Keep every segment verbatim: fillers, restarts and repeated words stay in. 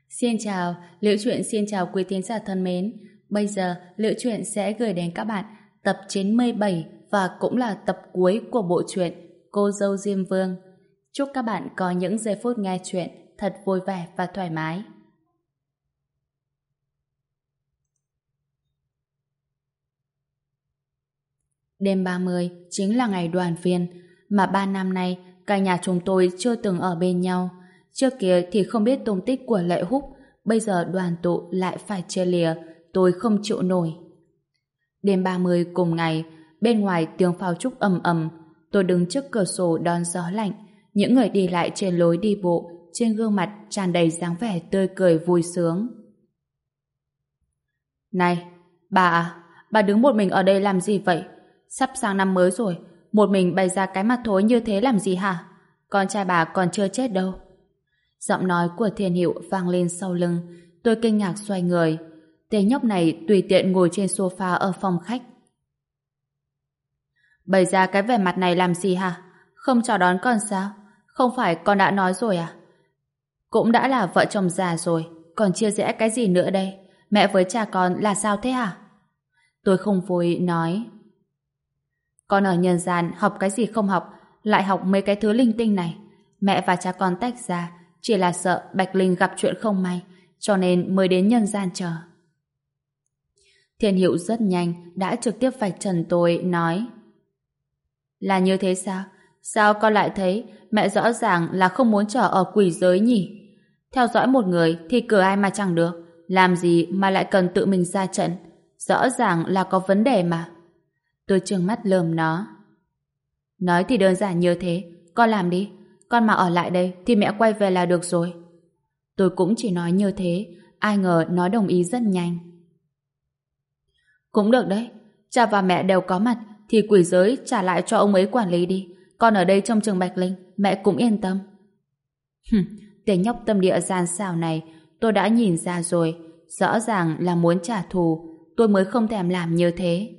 Xin chào, Liễu Chuyện xin chào quý thính giả thân mến. Bây giờ, Liễu Chuyện sẽ gửi đến các bạn tập chín mươi bảy và cũng là tập cuối của bộ truyện Cô dâu Diêm Vương. Chúc các bạn có những giây phút nghe chuyện thật vui vẻ và thoải mái. Đêm ba mươi chính là ngày đoàn viên, mà ba năm nay cả nhà chúng tôi chưa từng ở bên nhau. Trước kia thì không biết tung tích của Lệ Húc, bây giờ đoàn tụ lại phải chia lìa, tôi không chịu nổi. Đêm ba mươi cùng ngày, bên ngoài tiếng pháo trúc ầm ầm, tôi đứng trước cửa sổ đón gió lạnh, những người đi lại trên lối đi bộ, trên gương mặt tràn đầy dáng vẻ tươi cười vui sướng. Này, bà à, bà đứng một mình ở đây làm gì vậy? Sắp sang năm mới rồi, một mình bày ra cái mặt thối như thế làm gì hả? Con trai bà còn chưa chết đâu. Giọng nói của Thiên Hiệu vang lên sau lưng, tôi kinh ngạc xoay người. Tên nhóc này tùy tiện ngồi trên sofa ở phòng khách. Bày ra cái vẻ mặt này làm gì hả? Không chào đón con sao? Không phải con đã nói rồi à? Cũng đã là vợ chồng già rồi, còn chia rẽ cái gì nữa đây? Mẹ với cha con là sao thế hả? Tôi không vui nói. Con ở nhân gian học cái gì không học, lại học mấy cái thứ linh tinh này. Mẹ và cha con tách ra, chỉ là sợ Bạch Linh gặp chuyện không may, cho nên mới đến nhân gian chờ. Thiên Hiệu rất nhanh đã trực tiếp vạch trần tôi, nói: Là như thế sao? Sao con lại thấy mẹ rõ ràng là không muốn trở ở quỷ giới nhỉ? Theo dõi một người thì cửa ai mà chẳng được, làm gì mà lại cần tự mình ra trận? Rõ ràng là có vấn đề mà. Tôi trừng mắt lườm nó. Nói thì đơn giản như thế, con làm đi. Con mà ở lại đây thì mẹ quay về là được rồi. Tôi cũng chỉ nói như thế, ai ngờ nó đồng ý rất nhanh. Cũng được đấy, cha và mẹ đều có mặt thì quỷ giới trả lại cho ông ấy quản lý đi. Con ở đây trông chừng Bạch Linh, mẹ cũng yên tâm. Hừm, tên nhóc tâm địa gian xảo này tôi đã nhìn ra rồi, rõ ràng là muốn trả thù, tôi mới không thèm làm như thế.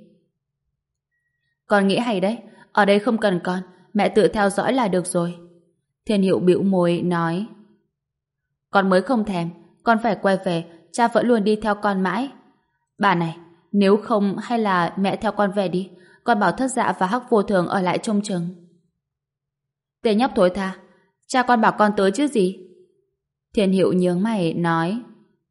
Con nghĩ hay đấy, ở đây không cần con, mẹ tự theo dõi là được rồi. Thiên Hiệu bĩu môi nói. Con mới không thèm, con phải quay về, cha vẫn luôn đi theo con mãi. Bà này, nếu không hay là mẹ theo con về đi, con bảo Thất Dạ và Hắc Vô Thường ở lại trông chừng. Tên nhóc thối tha, cha con bảo con tới chứ gì? Thiên Hiệu nhướng mày nói.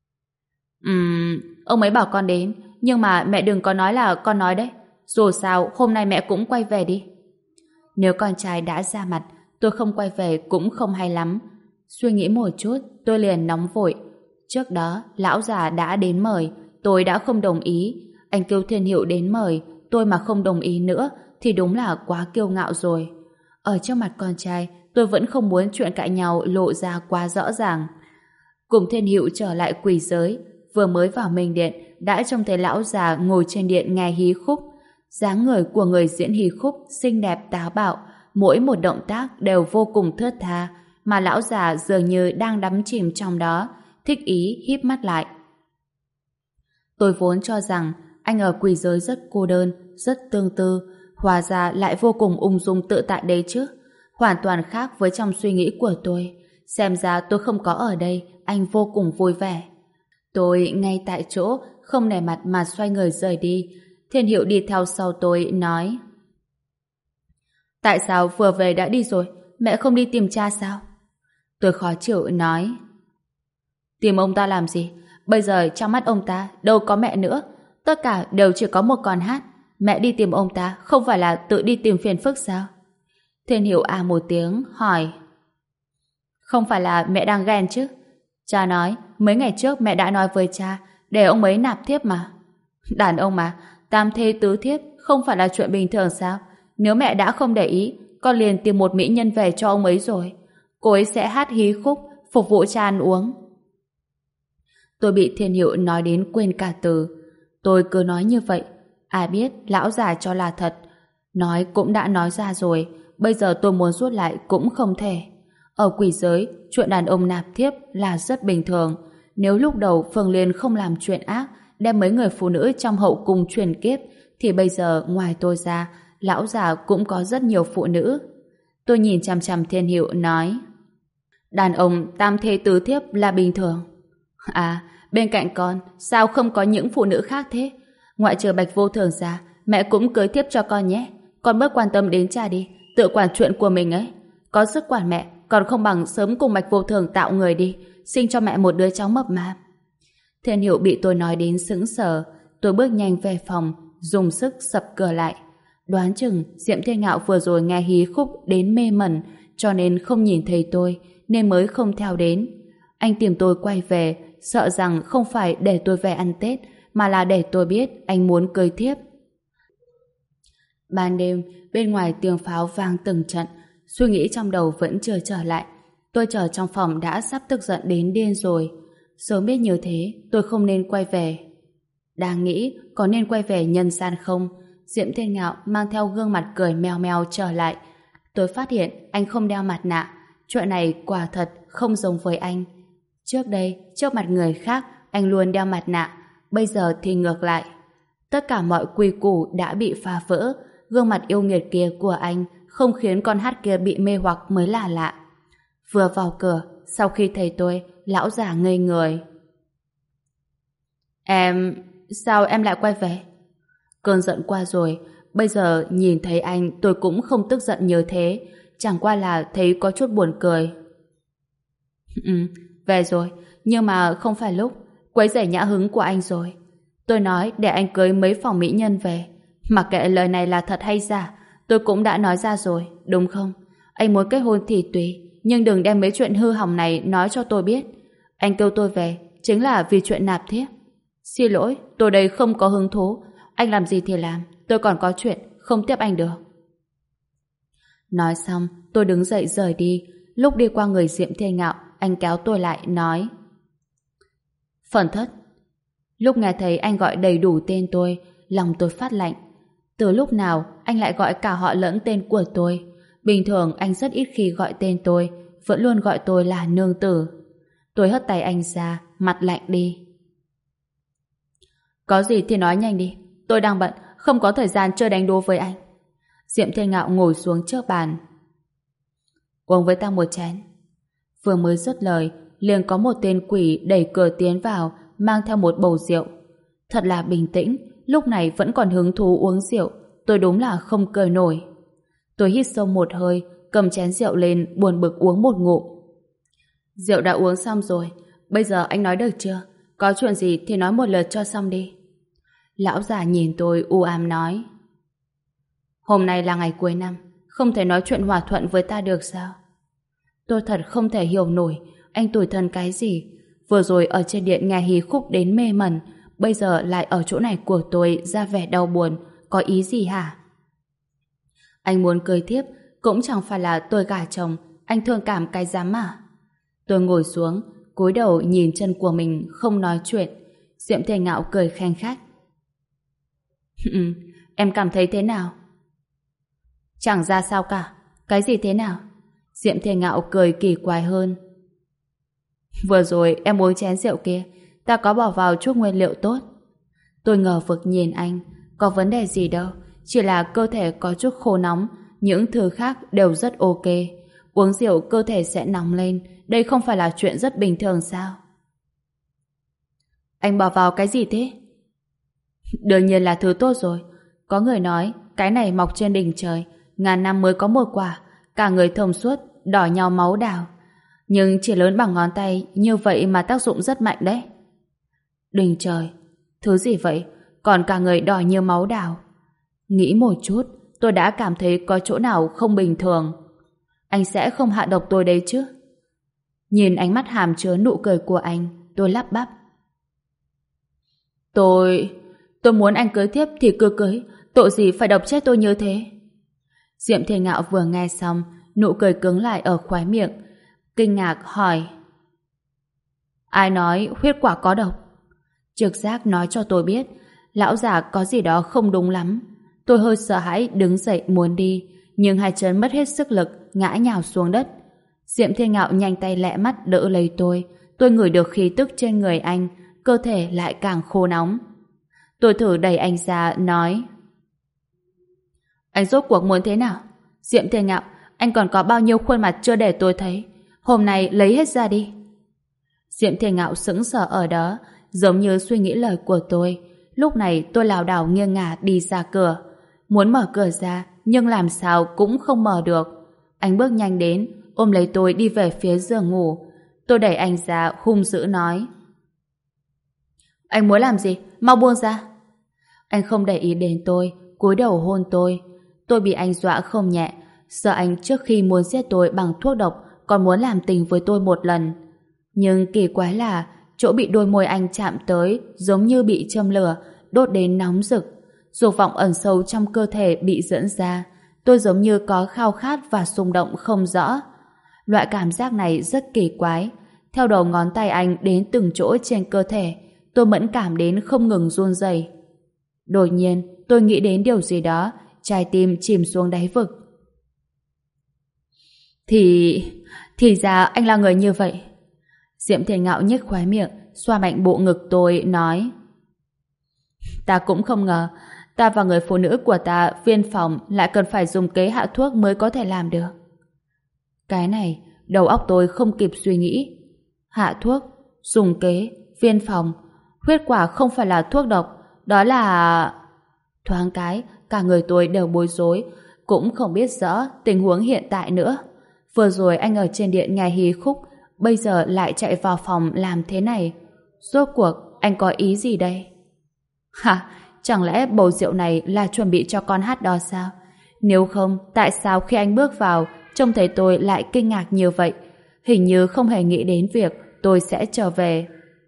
Ừm, ông ấy bảo con đến, nhưng mà mẹ đừng có nói là con nói đấy. Dù sao hôm nay mẹ cũng quay về đi. Nếu con trai đã ra mặt, tôi không quay về cũng không hay lắm. Suy nghĩ một chút, tôi liền nóng vội. Trước đó, lão già đã đến mời, tôi đã không đồng ý. Anh kêu Thiên Hiệu đến mời, tôi mà không đồng ý nữa thì đúng là quá kiêu ngạo rồi. Ở trước mặt con trai, tôi vẫn không muốn chuyện cãi nhau lộ ra quá rõ ràng. Cùng Thiên Hiệu trở lại quỷ giới, vừa mới vào Minh Điện đã trông thấy lão già ngồi trên điện nghe hí khúc. Dáng người của người diễn hí khúc xinh đẹp táo bạo, mỗi một động tác đều vô cùng thướt tha, mà lão già dường như đang đắm chìm trong đó, thích ý híp mắt lại. Tôi vốn cho rằng anh ở quỷ giới rất cô đơn, rất tương tư, hóa ra lại vô cùng ung dung tự tại đấy chứ. Hoàn toàn khác với trong suy nghĩ của tôi. Xem ra tôi không có ở đây, anh vô cùng vui vẻ. Tôi ngay tại chỗ, không nể mặt mà xoay người rời đi. Thiên Hiệu đi theo sau tôi, nói: Tại sao vừa về đã đi rồi, mẹ không đi tìm cha sao? Tôi khó chịu nói: Tìm ông ta làm gì? Bây giờ trong mắt ông ta đâu có mẹ nữa, tất cả đều chỉ có một con hát. Mẹ đi tìm ông ta không phải là tự đi tìm phiền phức sao? Thiên Hiệu à một tiếng hỏi: Không phải là mẹ đang ghen chứ? Cha nói mấy ngày trước mẹ đã nói với cha để ông ấy nạp thiếp mà. Đàn ông mà, tam thê tứ thiếp không phải là chuyện bình thường sao? Nếu mẹ đã không để ý, con liền tìm một mỹ nhân về cho ông ấy rồi. Cô ấy sẽ hát hí khúc, phục vụ cha ăn uống. Tôi bị Thiên Hiệu nói đến quên cả từ. Tôi cứ nói như vậy, ai biết lão già cho là thật. Nói cũng đã nói ra rồi, bây giờ tôi muốn rút lại cũng không thể. Ở quỷ giới, chuyện đàn ông nạp thiếp là rất bình thường. Nếu lúc đầu Phương Liên không làm chuyện ác, đem mấy người phụ nữ trong hậu cung truyền kiếp, thì bây giờ ngoài tôi ra, lão già cũng có rất nhiều phụ nữ. Tôi nhìn chằm chằm Thiên Hiệu nói: Đàn ông tam thê tứ thiếp là bình thường. À, bên cạnh con, sao không có những phụ nữ khác thế? Ngoại trừ Bạch Vô Thường ra, mẹ cũng cưới tiếp cho con nhé. Con bớt quan tâm đến cha đi, tự quản chuyện của mình ấy. Có sức quản mẹ, còn không bằng sớm cùng Bạch Vô Thường tạo người đi, sinh cho mẹ một đứa cháu mập mạp. Thiên Hiệu bị tôi nói đến sững sờ. Tôi bước nhanh về phòng, dùng sức sập cửa lại. Đoán chừng Diệm Thiên Ngạo vừa rồi nghe hí khúc đến mê mẩn, cho nên không nhìn thấy tôi, nên mới không theo đến. Anh tìm tôi quay về, sợ rằng không phải để tôi về ăn Tết, mà là để tôi biết anh muốn cưới thiếp. Ban đêm, bên ngoài tiếng pháo vang từng trận, suy nghĩ trong đầu vẫn chưa trở lại. Tôi chờ trong phòng đã sắp tức giận đến điên rồi. Sớm biết như thế, tôi không nên quay về. Đang nghĩ có nên quay về nhân gian không, Diệm Thiên Ngạo mang theo gương mặt cười mèo mèo trở lại. Tôi phát hiện anh không đeo mặt nạ. Chuyện này quả thật không giống với anh. Trước đây, trước mặt người khác, anh luôn đeo mặt nạ. Bây giờ thì ngược lại. Tất cả mọi quy củ đã bị phá vỡ. Gương mặt yêu nghiệt kia của anh không khiến con hát kia bị mê hoặc mới là lạ. Vừa vào cửa, sau khi thấy tôi, lão già ngây người. Em... sao em lại quay về? Cơn giận qua rồi, bây giờ nhìn thấy anh tôi cũng không tức giận như thế, chẳng qua là thấy có chút buồn cười. Ừ, về rồi, nhưng mà không phải lúc, quấy rầy nhã hứng của anh rồi. Tôi nói để anh cưới mấy phòng mỹ nhân về. Mặc kệ lời này là thật hay giả, tôi cũng đã nói ra rồi, đúng không? Anh muốn kết hôn thì tùy, nhưng đừng đem mấy chuyện hư hỏng này nói cho tôi biết. Anh kêu tôi về, chính là vì chuyện nạp thiếp. Xin lỗi, tôi đây không có hứng thú. Anh làm gì thì làm, tôi còn có chuyện, không tiếp anh được. Nói xong, tôi đứng dậy rời đi. Lúc đi qua người Diệm Thiên Ngạo, anh kéo tôi lại, nói: Phần Thất. Lúc nghe thấy anh gọi đầy đủ tên tôi, lòng tôi phát lạnh. Từ lúc nào anh lại gọi cả họ lẫn tên của tôi? Bình thường anh rất ít khi gọi tên tôi, vẫn luôn gọi tôi là nương tử. Tôi hất tay anh ra, mặt lạnh đi. Có gì thì nói nhanh đi, tôi đang bận, không có thời gian chơi đánh đố với anh. Diệm Thiên Ngạo ngồi xuống trước bàn. Uống với ta một chén. Vừa mới dứt lời, liền có một tên quỷ đẩy cửa tiến vào, mang theo một bầu rượu. Thật là bình tĩnh, lúc này vẫn còn hứng thú uống rượu, tôi đúng là không cười nổi. Tôi hít sâu một hơi, cầm chén rượu lên, buồn bực uống một ngụm. Rượu đã uống xong rồi, bây giờ anh nói được chưa? Có chuyện gì thì nói một lượt cho xong đi. Lão già nhìn tôi u ám nói: Hôm nay là ngày cuối năm, không thể nói chuyện hòa thuận với ta được sao? Tôi thật không thể hiểu nổi anh tủi thân cái gì. Vừa rồi ở trên điện nghe hí khúc đến mê mẩn, bây giờ lại ở chỗ này của tôi ra vẻ đau buồn, có ý gì hả? Anh muốn cưới thiếp cũng chẳng phải là tôi gả chồng, anh thương cảm cái dám mà. Tôi ngồi xuống, cúi đầu nhìn chân của mình, không nói chuyện. Diệm Thiên Ngạo cười khanh khách. Em cảm thấy thế nào? Chẳng ra sao cả. Cái gì thế nào? Diệm Thiên Ngạo cười kỳ quái hơn. Vừa rồi em uống chén rượu kia, ta có bỏ vào chút nguyên liệu tốt. Tôi ngờ vực nhìn anh. Có vấn đề gì đâu, chỉ là cơ thể có chút khô nóng, những thứ khác đều rất ok. Uống rượu cơ thể sẽ nóng lên, đây không phải là chuyện rất bình thường sao? Anh bỏ vào cái gì thế? Đương nhiên là thứ tốt rồi. Có người nói cái này mọc trên đỉnh trời, ngàn năm mới có một quả, cả người thông suốt, đỏ nhau máu đào. Nhưng chỉ lớn bằng ngón tay, như vậy mà tác dụng rất mạnh đấy. Đỉnh trời? Thứ gì vậy? Còn cả người đỏ như máu đào. Nghĩ một chút, tôi đã cảm thấy có chỗ nào không bình thường. Anh sẽ không hạ độc tôi đấy chứ? Nhìn ánh mắt hàm chứa nụ cười của anh, tôi lắp bắp. Tôi... tôi muốn anh cưới thiếp thì cứ cưới, tội gì phải độc chết tôi như thế? Diệm Thiên Ngạo vừa nghe xong, nụ cười cứng lại ở khóe miệng, kinh ngạc hỏi: Ai nói huyết quả có độc? Trực giác nói cho tôi biết lão già có gì đó không đúng lắm. Tôi hơi sợ hãi đứng dậy muốn đi, nhưng hai chân mất hết sức lực, ngã nhào xuống đất. Diệm Thiên Ngạo nhanh tay lẹ mắt đỡ lấy tôi. Tôi ngửi được khí tức trên người anh, cơ thể lại càng khô nóng. Tôi thử đẩy anh ra, nói: Anh rốt cuộc muốn thế nào? Diệm Thiên Ngạo, anh còn có bao nhiêu khuôn mặt chưa để tôi thấy? Hôm nay lấy hết ra đi. Diệm Thiên Ngạo sững sờ ở đó, giống như suy nghĩ lời của tôi. Lúc này tôi lảo đảo nghiêng ngả đi ra cửa. Muốn mở cửa ra, nhưng làm sao cũng không mở được. Anh bước nhanh đến, ôm lấy tôi đi về phía giường ngủ. Tôi đẩy anh ra, hung dữ nói. Anh muốn làm gì? Mau buông ra. Anh không để ý đến tôi, cúi đầu hôn tôi. Tôi bị anh dọa không nhẹ, sợ anh trước khi muốn giết tôi bằng thuốc độc còn muốn làm tình với tôi một lần. Nhưng kỳ quái là chỗ bị đôi môi anh chạm tới giống như bị châm lửa, đốt đến nóng rực. Dục vọng ẩn sâu trong cơ thể bị dẫn ra. Tôi giống như có khao khát và xung động không rõ. Loại cảm giác này rất kỳ quái. Theo đầu ngón tay anh đến từng chỗ trên cơ thể, tôi mẫn cảm đến không ngừng run rẩy. Đột nhiên, tôi nghĩ đến điều gì đó, trái tim chìm xuống đáy vực. Thì... thì ra anh là người như vậy. Diệm Thiên Ngạo nhếch khóe miệng, xoa mạnh bộ ngực tôi, nói. Ta cũng không ngờ, ta và người phụ nữ của ta viên phòng lại cần phải dùng kế hạ thuốc mới có thể làm được. Cái này, đầu óc tôi không kịp suy nghĩ. Hạ thuốc, dùng kế, viên phòng. Huyết quả không phải là thuốc độc, đó là... Thoáng cái, cả người tôi đều bối rối, cũng không biết rõ tình huống hiện tại nữa. Vừa rồi anh ở trên điện nghe hí khúc, bây giờ lại chạy vào phòng làm thế này. Rốt cuộc, anh có ý gì đây? Hả? Chẳng lẽ bầu rượu này là chuẩn bị cho con hát đó sao? Nếu không, tại sao khi anh bước vào, trông thấy tôi lại kinh ngạc như vậy? Hình như không hề nghĩ đến việc tôi sẽ trở về.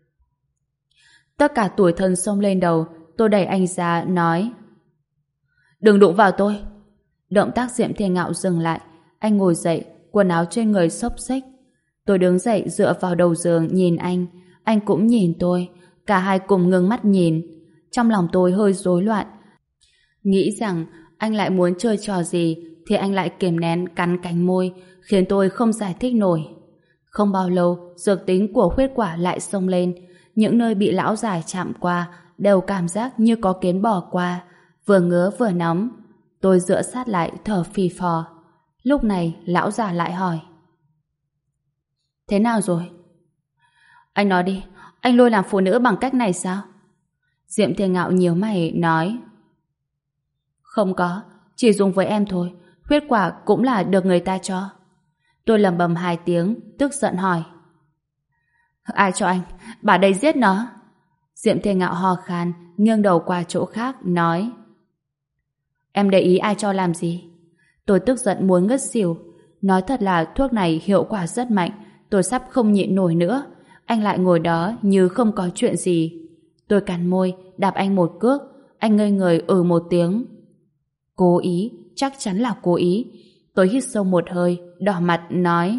Tất cả tủi thân xông lên đầu, tôi đẩy anh ra, nói. Đừng đụng vào tôi. Động tác Diệm Thiên Ngạo dừng lại. Anh ngồi dậy, quần áo trên người xốc xếch. Tôi đứng dậy dựa vào đầu giường nhìn anh. Anh cũng nhìn tôi. Cả hai cùng ngưng mắt nhìn. Trong lòng tôi hơi rối loạn. Nghĩ rằng anh lại muốn chơi trò gì thì anh lại kiềm nén cắn cánh môi, khiến tôi không giải thích nổi. Không bao lâu, dược tính của huyết quả lại xông lên. Những nơi bị lão già chạm qua đều cảm giác như có kiến bò qua, vừa ngứa vừa nóng. Tôi dựa sát lại thở phì phò. Lúc này lão già lại hỏi. Thế nào rồi? Anh nói đi, anh lôi làm phụ nữ bằng cách này sao? Diệm Thiên Ngạo nhíu mày nói. Không có, chỉ dùng với em thôi. Huyết quả cũng là được người ta cho. Tôi lẩm bẩm hai tiếng, tức giận hỏi. Ai cho anh? Bà đây giết nó. Diệm Thiên Ngạo ho khan, nghiêng đầu qua chỗ khác, nói. Em để ý ai cho làm gì? Tôi tức giận muốn ngất xỉu. Nói thật là thuốc này hiệu quả rất mạnh, tôi sắp không nhịn nổi nữa. Anh lại ngồi đó như không có chuyện gì. Tôi cắn môi, đạp anh một cước. Anh ngây người ừ một tiếng. Cố ý, chắc chắn là cố ý. Tôi hít sâu một hơi, đỏ mặt, nói.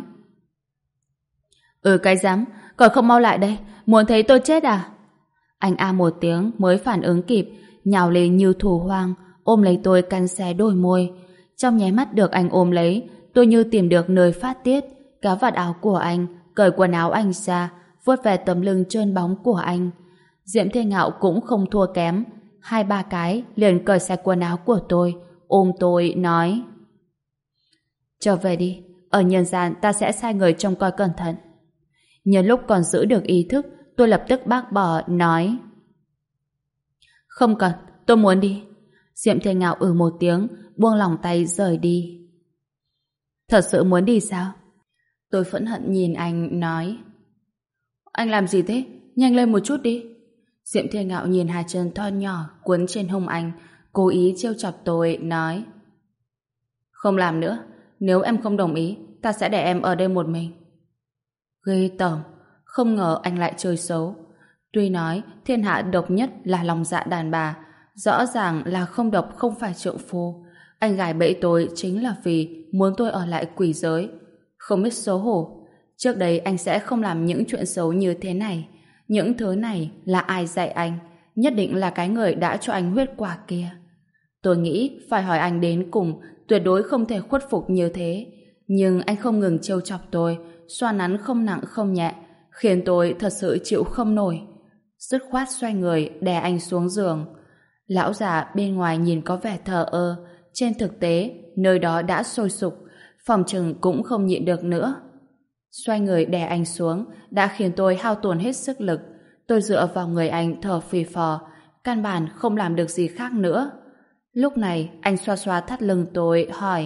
Ừ cái dám, còn không mau lại đây, muốn thấy tôi chết à? Anh a một tiếng mới phản ứng kịp, nhào lên như thù hoang, ôm lấy tôi cắn xé đôi môi. Trong nháy mắt được anh ôm lấy, tôi như tìm được nơi phát tiết, kéo vạt áo của anh, cởi quần áo anh ra, vuốt về tấm lưng trơn bóng của anh. Diệm Thiên Ngạo cũng không thua kém, hai ba cái liền cởi sạch quần áo của tôi, ôm tôi, nói. Trở về đi, ở nhân gian ta sẽ sai người trông coi cẩn thận. Nhân lúc còn giữ được ý thức, tôi lập tức bác bỏ, nói. Không cần, tôi muốn đi. Diệm Thiên Ngạo ừ một tiếng, buông lỏng tay rời đi. Thật sự muốn đi sao? Tôi phẫn hận nhìn anh, nói. Anh làm gì thế? Nhanh lên một chút đi. Diệm Thiên Ngạo nhìn hai chân thon nhỏ cuốn trên hông anh, cố ý trêu chọc tôi, nói. Không làm nữa, nếu em không đồng ý, ta sẽ để em ở đây một mình. Ghê tởm, không ngờ anh lại chơi xấu. Tuy nói thiên hạ độc nhất là lòng dạ đàn bà, rõ ràng là không độc không phải trượng phu. Anh gài bẫy tôi chính là vì muốn tôi ở lại quỷ giới. Không biết xấu hổ. Trước đây anh sẽ không làm những chuyện xấu như thế này. Những thứ này là ai dạy anh? Nhất định là cái người đã cho anh huyết quả kia. Tôi nghĩ phải hỏi anh đến cùng, tuyệt đối không thể khuất phục như thế. Nhưng anh không ngừng trêu chọc tôi, xoa nắn không nặng không nhẹ, khiến tôi thật sự chịu không nổi. Dứt khoát xoay người đè anh xuống giường. Lão già bên ngoài nhìn có vẻ thờ ơ, trên thực tế nơi đó đã sôi sục, phòng chừng cũng không nhịn được nữa. Xoay người đè anh xuống đã khiến tôi hao tổn hết sức lực. Tôi dựa vào người anh thở phì phò, căn bản không làm được gì khác nữa. Lúc này anh xoa xoa thắt lưng tôi hỏi: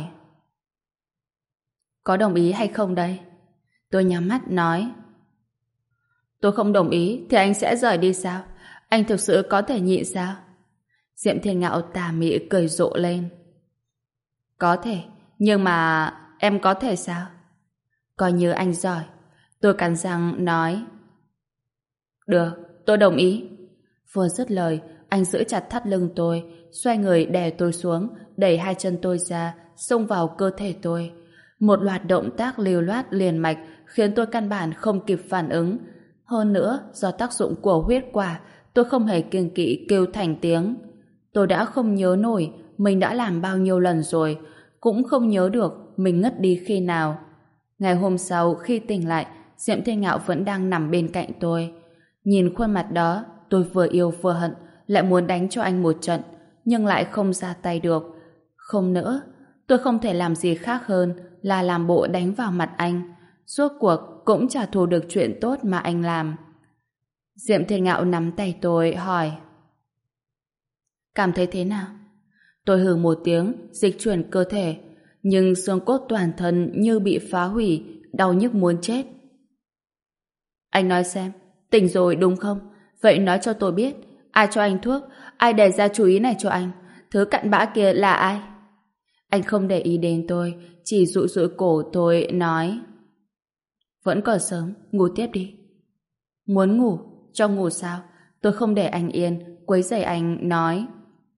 có đồng ý hay không đây? Tôi nhắm mắt nói: tôi không đồng ý thì anh sẽ rời đi sao? Anh thực sự có thể nhịn sao? Diệm Thiên Ngạo tà mị cười rộ lên: có thể, nhưng mà em có thể sao? Coi như anh giỏi. Tôi cắn răng nói: được, tôi đồng ý. Vừa dứt lời, anh giữ chặt thắt lưng tôi, xoay người đè tôi xuống, đẩy hai chân tôi ra, xông vào cơ thể tôi. Một loạt động tác lưu loát liền mạch khiến tôi căn bản không kịp phản ứng. Hơn nữa, do tác dụng của huyết quả, tôi không hề kiêng kỵ kêu thành tiếng. Tôi đã không nhớ nổi mình đã làm bao nhiêu lần rồi, cũng không nhớ được mình ngất đi khi nào. Ngày hôm sau khi tỉnh lại, Diệm Thiên Ngạo vẫn đang nằm bên cạnh tôi. Nhìn khuôn mặt đó, tôi vừa yêu vừa hận, lại muốn đánh cho anh một trận, nhưng lại không ra tay được. Không nữa, tôi không thể làm gì khác hơn là làm bộ đánh vào mặt anh. Rốt cuộc cũng trả thù được chuyện tốt mà anh làm. Diệm Thiên Ngạo nắm tay tôi hỏi: cảm thấy thế nào? Tôi hừ một tiếng, dịch chuyển cơ thể, nhưng xương cốt toàn thân như bị phá hủy, đau nhức muốn chết. Anh nói xem, tỉnh rồi đúng không? Vậy nói cho tôi biết, ai cho anh thuốc, ai đề ra chú ý này cho anh? Thứ cặn bã kia là ai? Anh không để ý đến tôi, chỉ dụi dụi cổ tôi nói: vẫn còn sớm, ngủ tiếp đi. Muốn ngủ? Cho ngủ sao? Tôi không để anh yên, quấy rầy anh nói: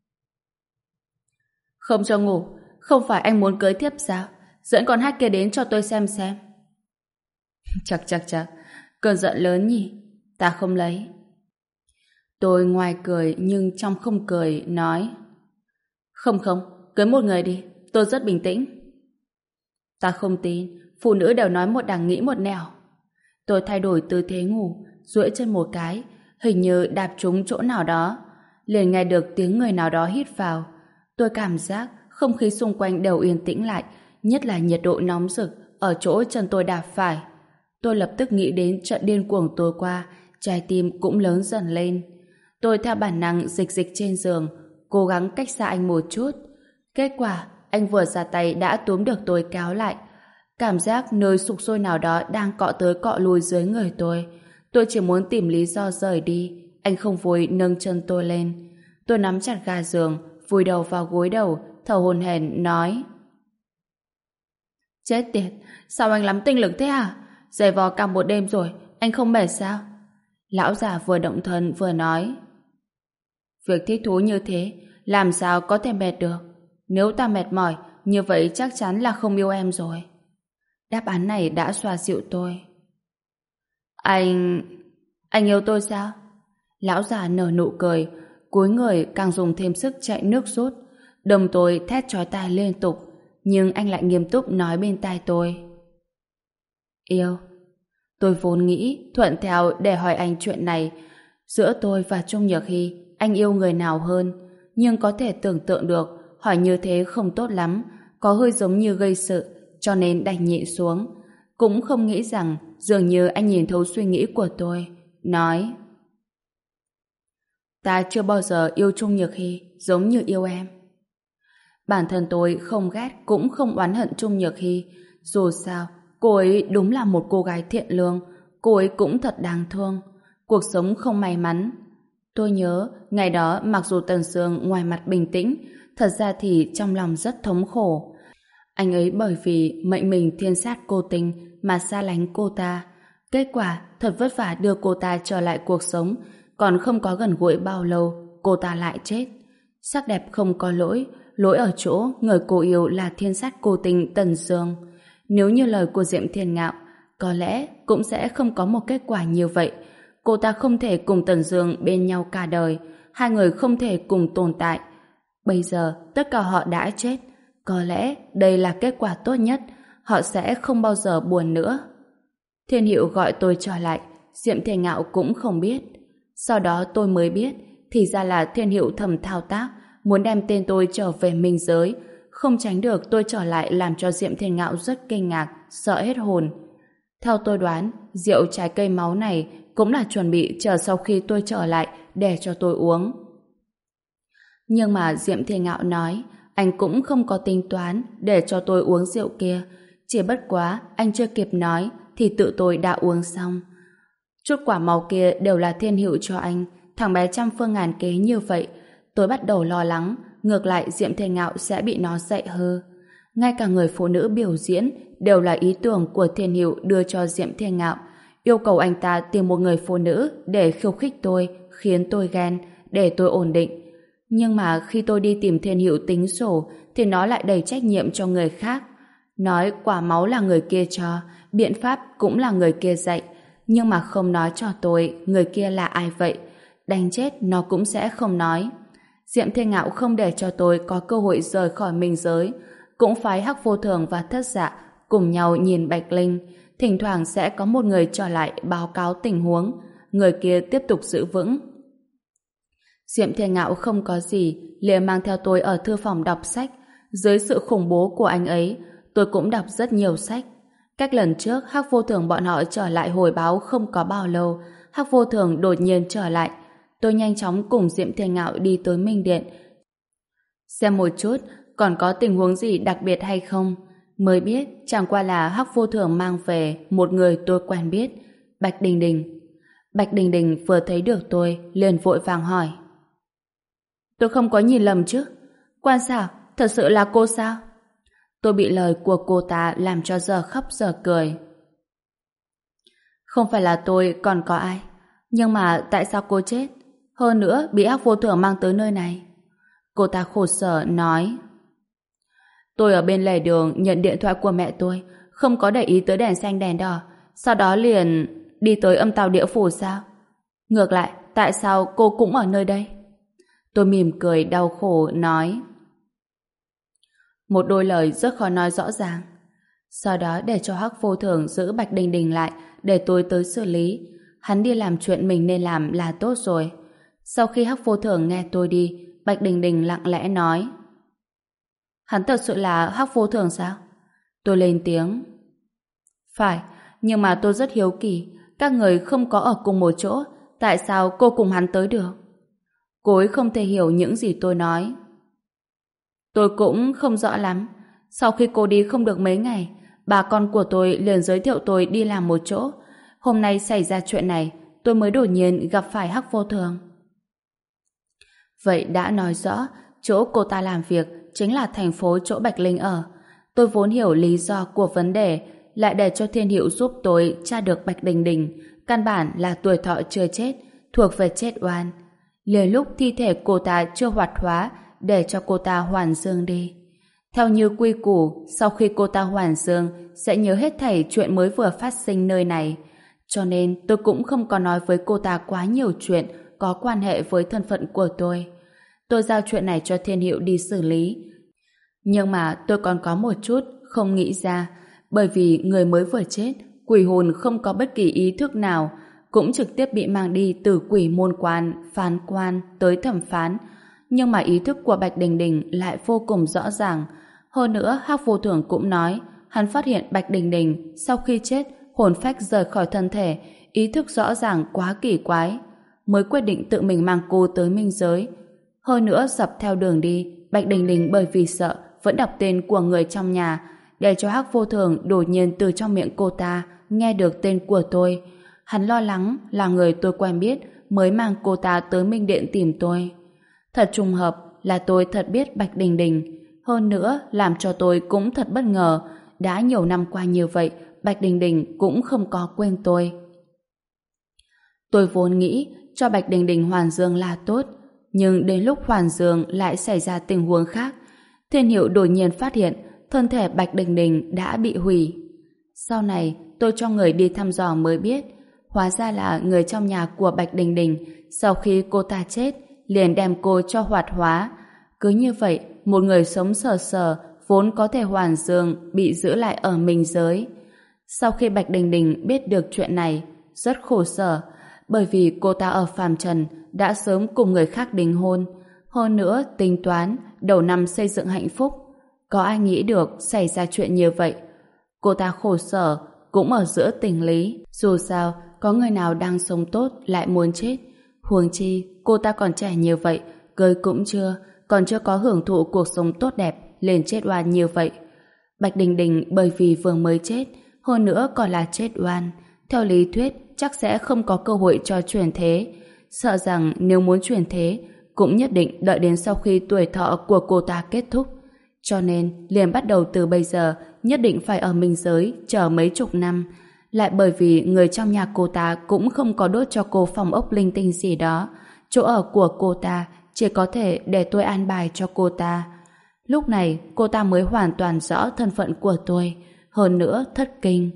không cho ngủ, không phải anh muốn cưới tiếp sao? Dẫn con hát kia đến cho tôi xem xem. Chắc chắc chắc, cơn giận lớn nhỉ? Ta không lấy. Tôi ngoài cười nhưng trong không cười nói: không không, cưới một người đi, tôi rất bình tĩnh. Ta không tin, phụ nữ đều nói một đằng nghĩ một nẻo. Tôi thay đổi tư thế ngủ, duỗi chân một cái, hình như đạp trúng chỗ nào đó, liền nghe được tiếng người nào đó hít vào. Tôi cảm giác không khí xung quanh đều yên tĩnh lại, nhất là nhiệt độ nóng rực ở chỗ chân tôi đạp phải. Tôi lập tức nghĩ đến trận điên cuồng tối qua, trái tim cũng lớn dần lên. Tôi theo bản năng dịch dịch trên giường, cố gắng cách xa anh một chút. Kết quả, anh vừa ra tay đã túm được tôi kéo lại. Cảm giác nơi sục sôi nào đó đang cọ tới cọ lui dưới người tôi. Tôi chỉ muốn tìm lý do rời đi. Anh không vui nâng chân tôi lên. Tôi nắm chặt ga giường, vùi đầu vào gối đầu, thở hổn hển nói: chết tiệt, sao anh lắm tinh lực thế hả? Giày vò cả một đêm rồi, anh không mệt sao? Lão già vừa động thân vừa nói: việc thích thú như thế, làm sao có thể mệt được? Nếu ta mệt mỏi, như vậy chắc chắn là không yêu em rồi. Đáp án này đã xoa dịu tôi. Anh... anh yêu tôi sao? Lão già nở nụ cười, cúi người càng dùng thêm sức chạy nước rút. Đâm tôi thét chói tai liên tục, nhưng anh lại nghiêm túc nói bên tai tôi: yêu. Tôi vốn nghĩ thuận theo để hỏi anh chuyện này. Giữa tôi và Trung Nhược Hy, anh yêu người nào hơn? Nhưng có thể tưởng tượng được hỏi như thế không tốt lắm, có hơi giống như gây sự, cho nên đành nhịn xuống. Cũng không nghĩ rằng dường như anh nhìn thấu suy nghĩ của tôi, nói: ta chưa bao giờ yêu Trung Nhược Hy giống như yêu em. Bản thân tôi không ghét cũng không oán hận Trung Nhược Hy. Dù sao, cô ấy đúng là một cô gái thiện lương, cô ấy cũng thật đáng thương. Cuộc sống không may mắn. Tôi nhớ, ngày đó mặc dù Tần Sương ngoài mặt bình tĩnh, thật ra thì trong lòng rất thống khổ. Anh ấy bởi vì mệnh mình thiên sát cô tình mà xa lánh cô ta. Kết quả, thật vất vả đưa cô ta trở lại cuộc sống, còn không có gần gũi bao lâu, cô ta lại chết. Sắc đẹp không có lỗi, lỗi ở chỗ người cô yêu là thiên sát cô tình Tần Sương. Nếu như lời của Diệm Thiên Ngạo, có lẽ cũng sẽ không có một kết quả như vậy. Cô ta không thể cùng Tần Dương bên nhau cả đời, hai người không thể cùng tồn tại. Bây giờ tất cả họ đã chết, có lẽ đây là kết quả tốt nhất, họ sẽ không bao giờ buồn nữa. Thiên Hiệu gọi tôi trở lại, Diệm Thiên Ngạo cũng không biết. Sau đó tôi mới biết, thì ra là Thiên Hiệu thầm thao tác, muốn đem tên tôi trở về minh giới. Không tránh được tôi trở lại làm cho Diệm Thiên Ngạo rất kinh ngạc, sợ hết hồn. Theo tôi đoán, rượu trái cây máu này cũng là chuẩn bị chờ sau khi tôi trở lại để cho tôi uống. Nhưng mà Diệm Thiên Ngạo nói anh cũng không có tính toán để cho tôi uống rượu kia. Chỉ bất quá anh chưa kịp nói thì tự tôi đã uống xong. Chút quả máu kia đều là thiên hữu cho anh. Thằng bé trăm phương ngàn kế như vậy, tôi bắt đầu lo lắng ngược lại Diệm Thiên Ngạo sẽ bị nó dạy hư. Ngay cả người phụ nữ biểu diễn đều là ý tưởng của thiên hữu đưa cho Diệm Thiên Ngạo, yêu cầu anh ta tìm một người phụ nữ để khiêu khích tôi, khiến tôi ghen, để tôi ổn định. Nhưng mà khi tôi đi tìm thiên hữu tính sổ thì nó lại đẩy trách nhiệm cho người khác. Nói quả máu là người kia cho, biện pháp cũng là người kia dạy, nhưng mà không nói cho tôi người kia là ai vậy. Đánh chết nó cũng sẽ không nói. Diệm Thiên Ngạo không để cho tôi có cơ hội rời khỏi minh giới, cũng phái Hắc Vô Thường và Thất Dạ cùng nhau nhìn Bạch Linh. Thỉnh thoảng sẽ có một người trở lại báo cáo tình huống, người kia tiếp tục giữ vững. Diệm Thiên Ngạo không có gì, liền mang theo tôi ở thư phòng đọc sách. Dưới sự khủng bố của anh ấy, tôi cũng đọc rất nhiều sách. Cách lần trước Hắc Vô Thường bọn họ trở lại hồi báo không có bao lâu, Hắc Vô Thường đột nhiên trở lại. Tôi nhanh chóng cùng Diệm Thiên Ngạo đi tới Minh Điện, xem một chút còn có tình huống gì đặc biệt hay không. Mới biết chẳng qua là Hắc Vô Thường mang về một người tôi quen biết, Bạch Đình Đình. Bạch Đình Đình vừa thấy được tôi liền vội vàng hỏi: tôi không có nhìn lầm chứ? Quan sao? Thật sự là cô sao? Tôi bị lời của cô ta làm cho giờ khóc giờ cười. Không phải là tôi còn có ai. Nhưng mà tại sao cô chết? Hơn nữa bị Hắc Vô Thường mang tới nơi này. Cô ta khổ sở nói: tôi ở bên lề đường nhận điện thoại của mẹ tôi, không có để ý tới đèn xanh đèn đỏ, sau đó liền đi tới âm tào địa phủ sao? Ngược lại, tại sao cô cũng ở nơi đây? Tôi mỉm cười đau khổ nói: một đôi lời rất khó nói rõ ràng. Sau đó để cho Hắc Vô Thường giữ Bạch Đình Đình lại để tôi tới xử lý. Hắn đi làm chuyện mình nên làm là tốt rồi. Sau khi Hắc Vô Thường nghe tôi đi, Bạch Đình Đình lặng lẽ nói: hắn thật sự là Hắc Vô Thường sao? Tôi lên tiếng: phải, nhưng mà tôi rất hiếu kỳ, các người không có ở cùng một chỗ, tại sao cô cùng hắn tới được? Cô ấy không thể hiểu những gì tôi nói. Tôi cũng không rõ lắm. Sau khi cô đi không được mấy ngày, bà con của tôi liền giới thiệu tôi đi làm một chỗ. Hôm nay xảy ra chuyện này, tôi mới đột nhiên gặp phải Hắc Vô Thường. Vậy đã nói rõ, chỗ cô ta làm việc chính là thành phố chỗ Bạch Linh ở. Tôi vốn hiểu lý do của vấn đề, lại để cho Thiên Hữu giúp tôi tra được Bạch Đình Đình. Căn bản là tuổi thọ chưa chết, thuộc về chết oan. Liền lúc thi thể cô ta chưa hoạt hóa, để cho cô ta hoàn dương đi. Theo như quy củ, sau khi cô ta hoàn dương, sẽ nhớ hết thảy chuyện mới vừa phát sinh nơi này. Cho nên tôi cũng không có nói với cô ta quá nhiều chuyện có quan hệ với thân phận của tôi. Tôi giao chuyện này cho Thiên Hữu đi xử lý. Nhưng mà tôi còn có một chút không nghĩ ra, bởi vì người mới vừa chết, quỷ hồn không có bất kỳ ý thức nào, cũng trực tiếp bị mang đi từ quỷ môn quan, phán quan tới thẩm phán. Nhưng mà ý thức của Bạch Đình Đình lại vô cùng rõ ràng. Hơn nữa, Hắc Vô Thường cũng nói, hắn phát hiện Bạch Đình Đình sau khi chết, hồn phách rời khỏi thân thể, ý thức rõ ràng quá kỳ quái, mới quyết định tự mình mang cô tới minh giới. Hơn nữa, dọc theo đường đi, Bạch Đình Đình bởi vì sợ, vẫn đọc tên của người trong nhà, để cho Hắc Vô Thường đột nhiên từ trong miệng cô ta nghe được tên của tôi. Hắn lo lắng là người tôi quen biết mới mang cô ta tới Minh Điện tìm tôi. Thật trùng hợp là tôi thật biết Bạch Đình Đình. Hơn nữa, làm cho tôi cũng thật bất ngờ, đã nhiều năm qua như vậy, Bạch Đình Đình cũng không có quên tôi. Tôi vốn nghĩ cho Bạch Đình Đình hoàn dương là tốt, nhưng đến lúc hoàn dương lại xảy ra tình huống khác. Thiên Hiệu đột nhiên phát hiện thân thể Bạch Đình Đình đã bị hủy. Sau này, tôi cho người đi thăm dò mới biết, hóa ra là người trong nhà của Bạch Đình Đình, sau khi cô ta chết, liền đem cô cho hoạt hóa. Cứ như vậy, một người sống sờ sờ, vốn có thể hoàn dương, bị giữ lại ở minh giới. Sau khi Bạch Đình Đình biết được chuyện này, rất khổ sở, bởi vì cô ta ở phàm trần đã sớm cùng người khác đính hôn. Hơn nữa, tính toán, đầu năm xây dựng hạnh phúc. Có ai nghĩ được xảy ra chuyện như vậy? Cô ta khổ sở, cũng ở giữa tình lý. Dù sao, có người nào đang sống tốt lại muốn chết. Huống chi, cô ta còn trẻ như vậy, cưới cũng chưa, còn chưa có hưởng thụ cuộc sống tốt đẹp, liền chết oan như vậy. Bạch Đình Đình bởi vì vừa mới chết, hơn nữa còn là chết oan. Theo lý thuyết, chắc sẽ không có cơ hội cho chuyển thế. Sợ rằng nếu muốn chuyển thế, cũng nhất định đợi đến sau khi tuổi thọ của cô ta kết thúc. Cho nên, liền bắt đầu từ bây giờ, nhất định phải ở minh giới, chờ mấy chục năm. Lại bởi vì người trong nhà cô ta cũng không có đốt cho cô phòng ốc linh tinh gì đó. Chỗ ở của cô ta chỉ có thể để tôi an bài cho cô ta. Lúc này, cô ta mới hoàn toàn rõ thân phận của tôi, hơn nữa thất kinh.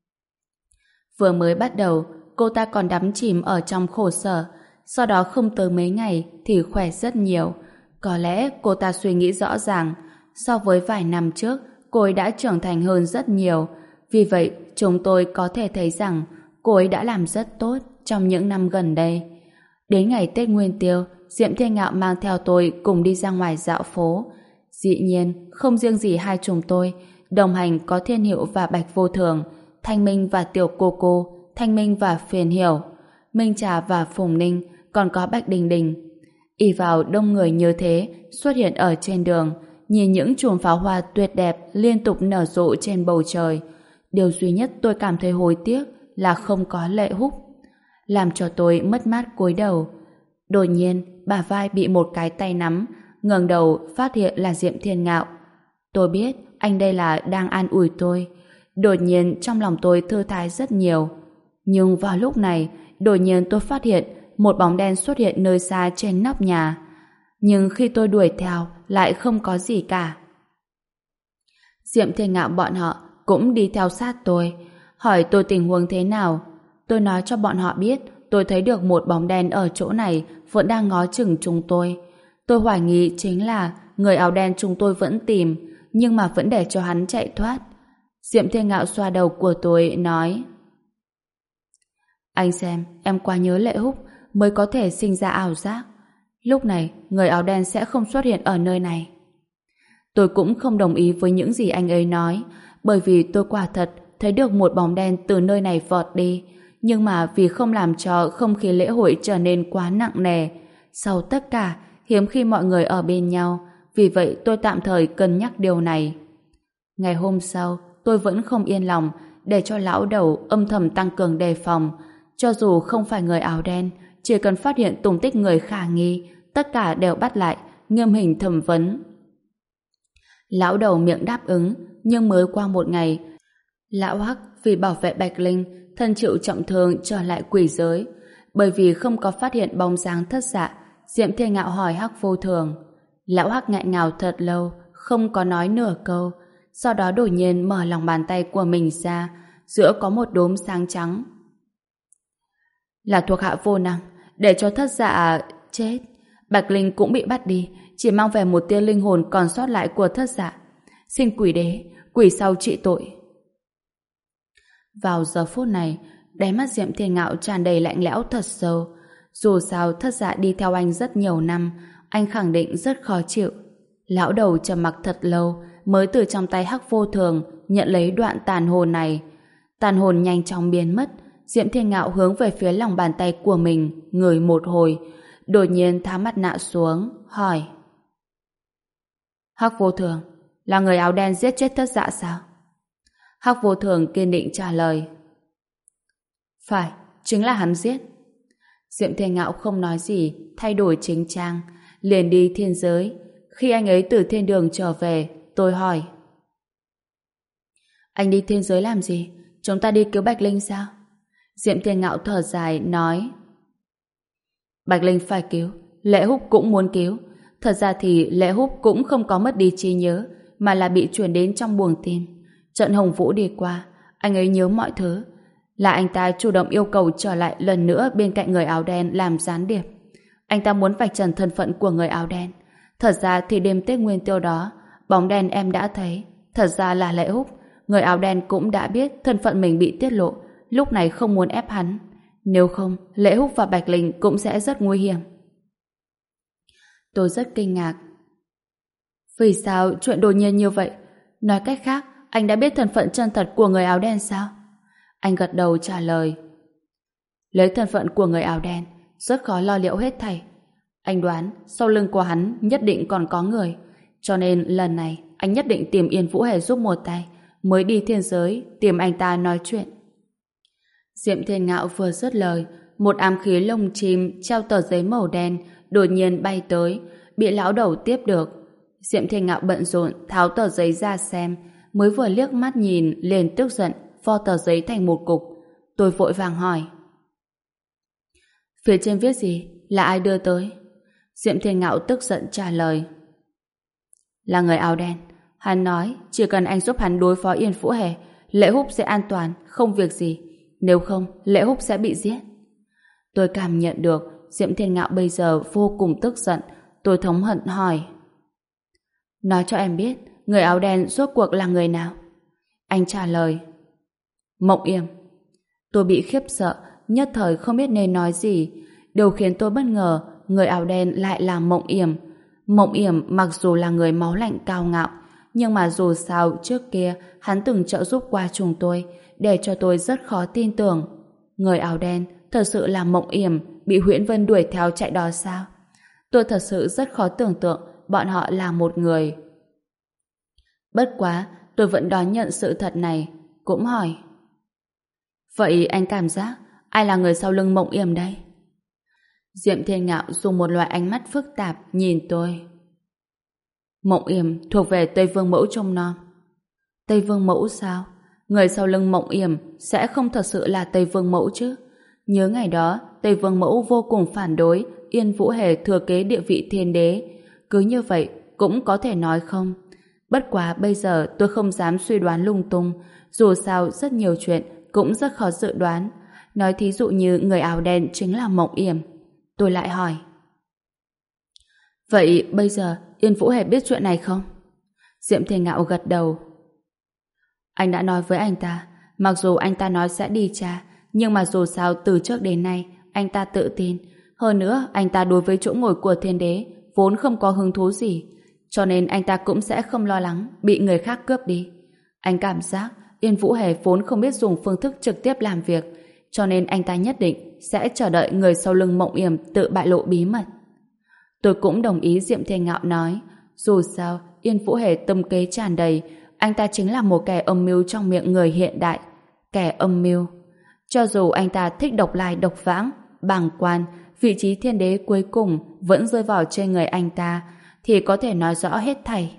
Vừa mới bắt đầu, cô ta còn đắm chìm ở trong khổ sở, sau đó không tới mấy ngày thì khỏe rất nhiều. Có lẽ cô ta suy nghĩ rõ ràng, so với vài năm trước, cô ấy đã trưởng thành hơn rất nhiều. Vì vậy, chúng tôi có thể thấy rằng cô ấy đã làm rất tốt trong những năm gần đây. Đến ngày Tết Nguyên Tiêu, Diệm Thiên Ngạo mang theo tôi cùng đi ra ngoài dạo phố. Dĩ nhiên, không riêng gì hai chúng tôi, đồng hành có Thiên Hiệu và Bạch Vô Thường, Thanh Minh và Tiểu Cô Cô, Thanh Minh và Phiền Hiểu, Minh Trà và Phùng Ninh, còn có Bạch Đình Đình. Ỷ vào đông người như thế, xuất hiện ở trên đường, nhìn những chùm pháo hoa tuyệt đẹp liên tục nở rộ trên bầu trời. Điều duy nhất tôi cảm thấy hối tiếc là không có Lệ Húc, làm cho tôi mất mát cúi đầu. Đột nhiên, bả vai bị một cái tay nắm, ngẩng đầu phát hiện là Diệm Thiên Ngạo. Tôi biết anh đây là đang an ủi tôi. Đột nhiên trong lòng tôi thư thái rất nhiều. Nhưng vào lúc này, đột nhiên tôi phát hiện một bóng đen xuất hiện nơi xa trên nóc nhà. Nhưng khi tôi đuổi theo, lại không có gì cả. Diệm Thiên Ngạo bọn họ cũng đi theo sát tôi, hỏi tôi tình huống thế nào. Tôi nói cho bọn họ biết tôi thấy được một bóng đen ở chỗ này vẫn đang ngó chừng chúng tôi. Tôi hoài nghi chính là người áo đen chúng tôi vẫn tìm, nhưng mà vẫn để cho hắn chạy thoát. Diệm Thiên Ngạo xoa đầu của tôi nói: Anh xem, em quá nhớ Lệ Húc mới có thể sinh ra ảo giác. Lúc này, người áo đen sẽ không xuất hiện ở nơi này. Tôi cũng không đồng ý với những gì anh ấy nói, bởi vì tôi quả thật thấy được một bóng đen từ nơi này vọt đi, nhưng mà vì không làm cho không khí lễ hội trở nên quá nặng nề. Sau tất cả, hiếm khi mọi người ở bên nhau, vì vậy tôi tạm thời cân nhắc điều này. Ngày hôm sau, tôi vẫn không yên lòng, để cho lão đầu âm thầm tăng cường đề phòng. Cho dù không phải người áo đen, chỉ cần phát hiện tung tích người khả nghi, tất cả đều bắt lại, nghiêm hình thẩm vấn. Lão đầu miệng đáp ứng, nhưng mới qua một ngày, lão Hắc vì bảo vệ Bạch Linh, thân chịu trọng thương trở lại quỷ giới. Bởi vì không có phát hiện bóng dáng thất dạ, Diệm Thiên Ngạo hỏi Hắc Vô Thường. Lão Hắc ngại ngào thật lâu, không có nói nửa câu, sau đó đột nhiên mở lòng bàn tay của mình ra, giữa có một đốm sáng trắng. Là thuộc hạ vô năng, để cho thất dạ chết. Bạch Linh cũng bị bắt đi, chỉ mang về một tia linh hồn còn sót lại của thất dạ. Xin quỷ đế, quỷ sau trị tội. Vào giờ phút này, đáy mắt Diệm Thiên Ngạo tràn đầy lạnh lẽo thật sâu. Dù sao thất dạ đi theo anh rất nhiều năm, anh khẳng định rất khó chịu. Lão đầu trầm mặc thật lâu, mới từ trong tay Hắc Vô Thường nhận lấy đoạn tàn hồn này. Tàn hồn nhanh chóng biến mất. Diệm Thiên Ngạo hướng về phía lòng bàn tay của mình, ngửi một hồi, đột nhiên tháo mặt nạ xuống, hỏi: Hắc Vô Thường, là người áo đen giết chết thất dạ sao? Hắc Vô Thường kiên định trả lời: Phải, chính là hắn giết. Diệm Thiên Ngạo không nói gì, thay đổi chính trang, liền đi thiên giới. Khi anh ấy từ thiên đường trở về, tôi hỏi: Anh đi thiên giới làm gì? Chúng ta đi cứu Bạch Linh sao? Diệm Thiên Ngạo thở dài nói: Bạch Linh phải cứu, Lệ Húc cũng muốn cứu. Thật ra thì Lệ Húc cũng không có mất đi trí nhớ, mà là bị chuyển đến trong buồng tim. Trận Hồng Vũ đi qua, anh ấy nhớ mọi thứ. Là anh ta chủ động yêu cầu trở lại lần nữa bên cạnh người áo đen làm gián điệp. Anh ta muốn vạch trần thân phận của người áo đen. Thật ra thì đêm Tết Nguyên Tiêu đó, bóng đen em đã thấy, thật ra là Lệ Húc. Người áo đen cũng đã biết thân phận mình bị tiết lộ, lúc này không muốn ép hắn. Nếu không, Lệ Húc và Bạch Linh cũng sẽ rất nguy hiểm. Tôi rất kinh ngạc. Vì sao chuyện đột nhiên như vậy? Nói cách khác, anh đã biết thân phận chân thật của người áo đen sao? Anh gật đầu trả lời. Lấy thân phận của người áo đen, rất khó lo liệu hết thảy. Anh đoán sau lưng của hắn nhất định còn có người, cho nên lần này anh nhất định tìm Yên Vũ Hề giúp một tay, mới đi thiên giới tìm anh ta nói chuyện. Diệm Thiên Ngạo vừa dứt lời, một ám khí lông chim treo tờ giấy màu đen đột nhiên bay tới, bị lão đầu tiếp được. Diệm Thiên Ngạo bận rộn tháo tờ giấy ra xem, mới vừa liếc mắt nhìn liền tức giận vo tờ giấy thành một cục. Tôi vội vàng hỏi: phía trên viết gì? Là ai đưa tới? Diệm Thiên Ngạo tức giận trả lời: là người áo đen. Hắn nói chỉ cần anh giúp hắn đối phó Yên Vũ Hề, Lệ Húc sẽ an toàn, không việc gì. Nếu không, Lệ Húc sẽ bị giết. Tôi cảm nhận được Diệm Thiên Ngạo bây giờ vô cùng tức giận. Tôi thống hận hỏi: nói cho em biết, người áo đen rốt cuộc là người nào? Anh trả lời: Mộng Yểm. Tôi bị khiếp sợ, nhất thời không biết nên nói gì. Điều khiến tôi bất ngờ, người áo đen lại là Mộng Yểm. Mộng Yểm mặc dù là người máu lạnh cao ngạo, nhưng mà dù sao trước kia hắn từng trợ giúp qua chúng tôi, để cho tôi rất khó tin tưởng. Người áo đen thật sự là Mộng Yểm bị Huyễn Vân đuổi theo chạy đó sao? Tôi thật sự rất khó tưởng tượng bọn họ là một người. Bất quá, tôi vẫn đón nhận sự thật này, cũng hỏi: vậy anh cảm giác ai là người sau lưng Mộng Yểm đây? Diệm Thiên Ngạo dùng một loại ánh mắt phức tạp nhìn tôi. Mộng Yểm thuộc về Tây Vương Mẫu trông nom. Tây Vương Mẫu sao? Người sau lưng Mộng Yểm sẽ không thật sự là Tây Vương Mẫu chứ? Nhớ ngày đó, Tây Vương Mẫu vô cùng phản đối Yên Vũ Hề thừa kế địa vị thiên đế. Cứ như vậy cũng có thể nói không? Bất quá bây giờ tôi không dám suy đoán lung tung. Dù sao rất nhiều chuyện cũng rất khó dự đoán. Nói thí dụ như người áo đen chính là Mộng Yểm. Tôi lại hỏi: vậy bây giờ Yên Vũ Hề biết chuyện này không? Diệm Thiên Ngạo gật đầu. Anh đã nói với anh ta, mặc dù anh ta nói sẽ đi tra, nhưng mà dù sao từ trước đến nay anh ta tự tin. Hơn nữa anh ta đối với chỗ ngồi của thiên đế vốn không có hứng thú gì, cho nên anh ta cũng sẽ không lo lắng bị người khác cướp đi. Anh cảm giác Yên Vũ Hề vốn không biết dùng phương thức trực tiếp làm việc, cho nên anh ta nhất định sẽ chờ đợi người sau lưng Mộng Yểm tự bại lộ bí mật. Tôi cũng đồng ý Diệm Thiên Ngạo nói, dù sao Yên Vũ Hề tâm kế tràn đầy, anh ta chính là một kẻ âm mưu trong miệng người hiện đại. Kẻ âm mưu. Cho dù anh ta thích độc lai độc vãng, bàng quan, vị trí thiên đế cuối cùng vẫn rơi vào trên người anh ta, thì có thể nói rõ hết thảy.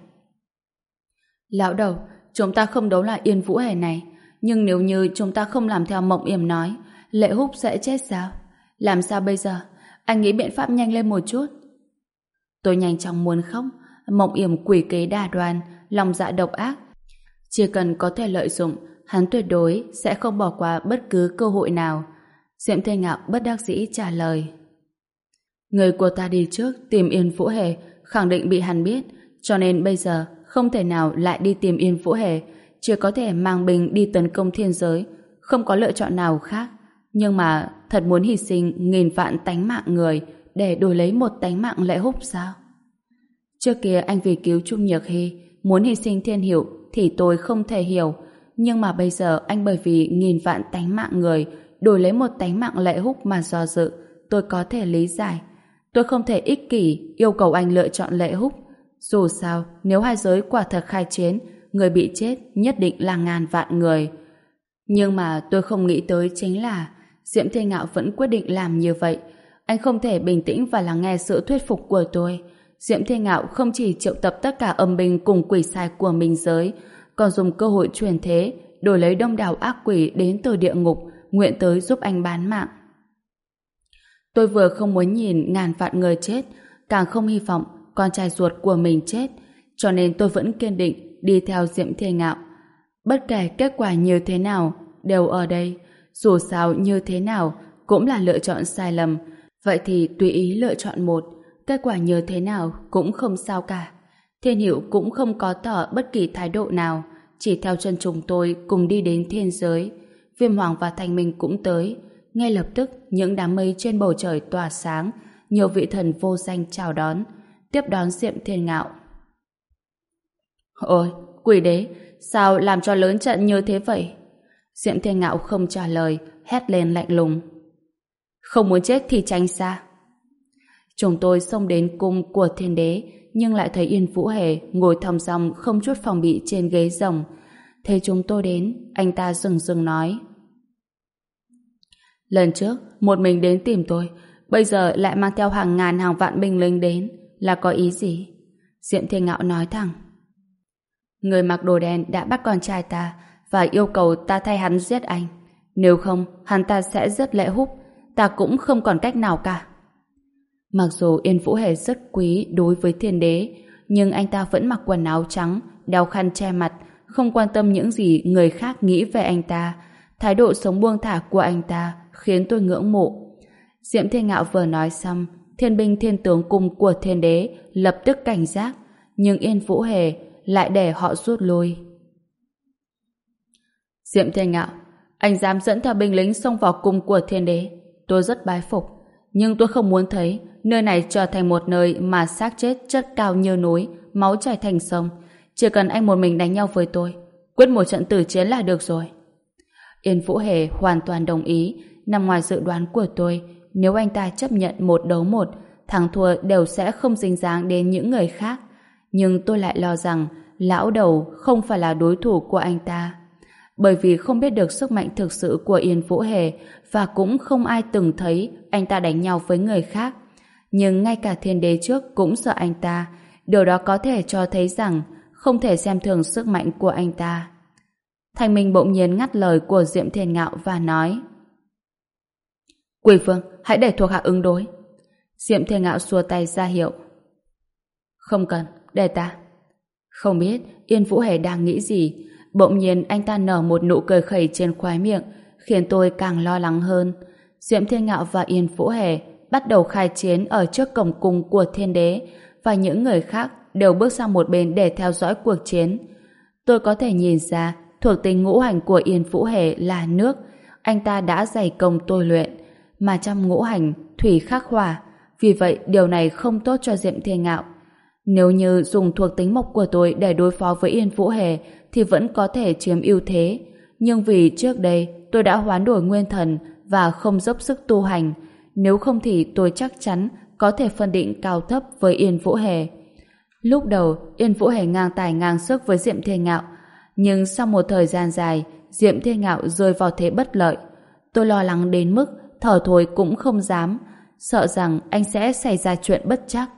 Lão đầu, chúng ta không đấu lại Yên Vũ Hề này, nhưng nếu như chúng ta không làm theo Mộng Yểm nói, Lệ Húc sẽ chết sao? Làm sao bây giờ? Anh nghĩ biện pháp nhanh lên một chút. Tôi nhanh chóng muốn khóc. Mộng Yểm quỷ kế đa đoan, lòng dạ độc ác. Chỉ cần có thể lợi dụng, hắn tuyệt đối sẽ không bỏ qua bất cứ cơ hội nào. Diệm Thiên Ngạo bất đắc dĩ trả lời: người của ta đi trước tìm Yên Vũ Hề, khẳng định bị hắn biết, cho nên bây giờ không thể nào lại đi tìm Yên Vũ Hề, chỉ có thể mang binh đi tấn công thiên giới, không có lựa chọn nào khác. Nhưng mà thật muốn hy sinh nghìn vạn tánh mạng người để đổi lấy một tánh mạng Lệ Húc sao? Trước kia anh vì cứu Trung Nhược Hy muốn hy sinh Thiên Hiểu thì tôi không thể hiểu, nhưng mà bây giờ anh bởi vì nghìn vạn tánh mạng người đổi lấy một tánh mạng Lệ Húc mà do dự, tôi có thể lý giải. Tôi không thể ích kỷ yêu cầu anh lựa chọn Lệ Húc. Dù sao, nếu hai giới quả thật khai chiến, người bị chết nhất định là ngàn vạn người. Nhưng mà tôi không nghĩ tới chính là Diệm Thiên Ngạo vẫn quyết định làm như vậy. Anh không thể bình tĩnh và lắng nghe sự thuyết phục của tôi. Diệm Thiên Ngạo không chỉ triệu tập tất cả âm binh cùng quỷ sai của minh giới, còn dùng cơ hội truyền thế đổi lấy đông đảo ác quỷ đến từ địa ngục nguyện tới giúp anh bán mạng. Tôi vừa không muốn nhìn ngàn vạn người chết, càng không hy vọng con trai ruột của mình chết, cho nên tôi vẫn kiên định đi theo Diệm Thiên Ngạo. Bất kể kết quả như thế nào đều ở đây, dù sao như thế nào cũng là lựa chọn sai lầm, vậy thì tùy ý lựa chọn một, kết quả như thế nào cũng không sao cả. Thiên Hiểu cũng không có tỏ bất kỳ thái độ nào, chỉ theo chân chúng tôi cùng đi đến thiên giới. Viêm Hoàng và Thanh Minh cũng tới. Ngay lập tức những đám mây trên bầu trời tỏa sáng, nhiều vị thần vô danh chào đón, tiếp đón Diệm Thiên Ngạo. Ôi, quỷ đế, sao làm cho lớn trận như thế vậy? Diệm Thiên Ngạo không trả lời, hét lên lạnh lùng. Không muốn chết thì tránh xa. Chúng tôi xông đến cung của thiên đế, nhưng lại thấy Yên Vũ Hề ngồi thong dong không chút phòng bị trên ghế rồng. Thấy chúng tôi đến, anh ta dừng dừng nói. Lần trước, một mình đến tìm tôi, bây giờ lại mang theo hàng ngàn hàng vạn binh lính đến, là có ý gì? Diệm Thiên Ngạo nói thẳng. Người mặc đồ đen đã bắt con trai ta và yêu cầu ta thay hắn giết anh. Nếu không, hắn ta sẽ rất lệ húc, ta cũng không còn cách nào cả. Mặc dù Yên Vũ Hề rất quý đối với thiên đế, nhưng anh ta vẫn mặc quần áo trắng, đeo khăn che mặt, không quan tâm những gì người khác nghĩ về anh ta. Thái độ sống buông thả của anh ta khiến tôi ngưỡng mộ. Diệm Thiên Ngạo vừa nói xong, thiên binh thiên tướng cung của thiên đế lập tức cảnh giác, nhưng Yên Vũ Hề lại để họ rút lui. Diệm Thiên Ngạo, anh dám dẫn theo binh lính xông vào cung của thiên đế, tôi rất bái phục, nhưng tôi không muốn thấy nơi này trở thành một nơi mà xác chết chất cao như núi, máu chảy thành sông. Chỉ cần anh một mình đánh nhau với tôi, quyết một trận tử chiến là được rồi. Yên Vũ Hề hoàn toàn đồng ý, nằm ngoài dự đoán của tôi. Nếu anh ta chấp nhận một đấu một, thắng thua đều sẽ không dính dáng đến những người khác. Nhưng tôi lại lo rằng lão đầu không phải là đối thủ của anh ta. Bởi vì không biết được sức mạnh thực sự của Yên Vũ Hề và cũng không ai từng thấy anh ta đánh nhau với người khác. Nhưng ngay cả thiên đế trước cũng sợ anh ta. Điều đó có thể cho thấy rằng không thể xem thường sức mạnh của anh ta. Thanh Minh bỗng nhiên ngắt lời của Diệm Thiên Ngạo và nói: Quỷ vương, hãy để thuộc hạ ứng đối. Diệm Thiên Ngạo xua tay ra hiệu. Không cần, để ta. Không biết Yên Vũ Hề đang nghĩ gì, bỗng nhiên anh ta nở một nụ cười khẩy trên khóe miệng, khiến tôi càng lo lắng hơn. Diệm Thiên Ngạo và Yên Vũ Hề bắt đầu khai chiến ở trước cổng cung của thiên đế, và những người khác đều bước sang một bên để theo dõi cuộc chiến. Tôi có thể nhìn ra thuộc tính ngũ hành của Yên Vũ Hề là nước. Anh ta đã dày công tôi luyện, mà trong ngũ hành thủy khắc hỏa, vì vậy điều này không tốt cho Diệm Thiên Ngạo. Nếu như dùng thuộc tính mộc của tôi để đối phó với Yên Vũ Hề thì vẫn có thể chiếm ưu thế, nhưng vì trước đây tôi đã hoán đổi nguyên thần và không dốc sức tu hành, nếu không thì tôi chắc chắn có thể phân định cao thấp với Yên Vũ Hề. Lúc đầu Yên Vũ Hề ngang tài ngang sức với Diệm Thiên Ngạo, nhưng sau một thời gian dài Diệm Thiên Ngạo rơi vào thế bất lợi. Tôi lo lắng đến mức thở thối cũng không dám, sợ rằng anh sẽ xảy ra chuyện bất trắc.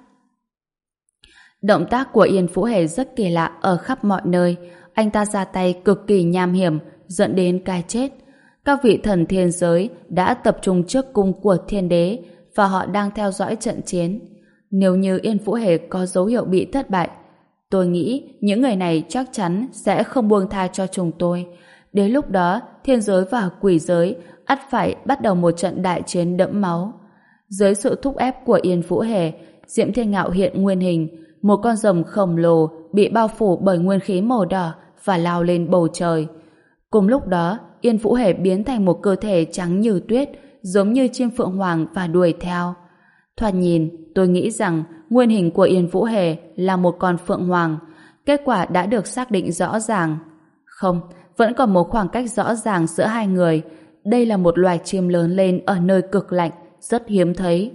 Động tác của Yên Vũ Hề rất kỳ lạ ở khắp mọi nơi. Anh ta ra tay cực kỳ nham hiểm, dẫn đến cái chết. Các vị thần thiên giới đã tập trung trước cung của thiên đế và họ đang theo dõi trận chiến. Nếu như Yên Vũ Hề có dấu hiệu bị thất bại, tôi nghĩ những người này chắc chắn sẽ không buông tha cho chúng tôi. Đến lúc đó, thiên giới và quỷ giới ắt phải bắt đầu một trận đại chiến đẫm máu. Dưới sự thúc ép của Yên Vũ Hề, Diệm Thiên Ngạo hiện nguyên hình, một con rồng khổng lồ bị bao phủ bởi nguyên khí màu đỏ và lao lên bầu trời. Cùng lúc đó, Yên Vũ Hề biến thành một cơ thể trắng như tuyết, giống như chim phượng hoàng và đuổi theo. Thoạt nhìn, tôi nghĩ rằng nguyên hình của Yên Vũ Hề là một con phượng hoàng. Kết quả đã được xác định rõ ràng. Không, vẫn còn một khoảng cách rõ ràng giữa hai người. Đây là một loài chim lớn lên ở nơi cực lạnh, rất hiếm thấy.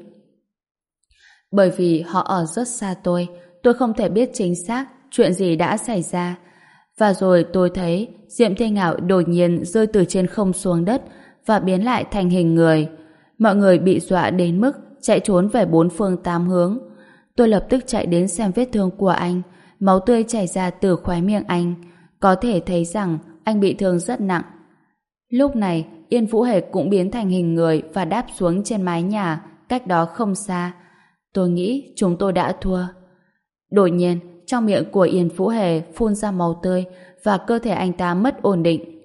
Bởi vì họ ở rất xa tôi, tôi không thể biết chính xác chuyện gì đã xảy ra. Và rồi tôi thấy Diệm Thiên Ngạo đột nhiên rơi từ trên không xuống đất và biến lại thành hình người. Mọi người bị dọa đến mức chạy trốn về bốn phương tám hướng. Tôi lập tức chạy đến xem vết thương của anh. Máu tươi chảy ra từ khóe miệng anh. Có thể thấy rằng anh bị thương rất nặng. Lúc này, Yên Vũ Hề cũng biến thành hình người và đáp xuống trên mái nhà, cách đó không xa. Tôi nghĩ chúng tôi đã thua. Đột nhiên, trong miệng của Yên Vũ Hề phun ra máu tươi và cơ thể anh ta mất ổn định.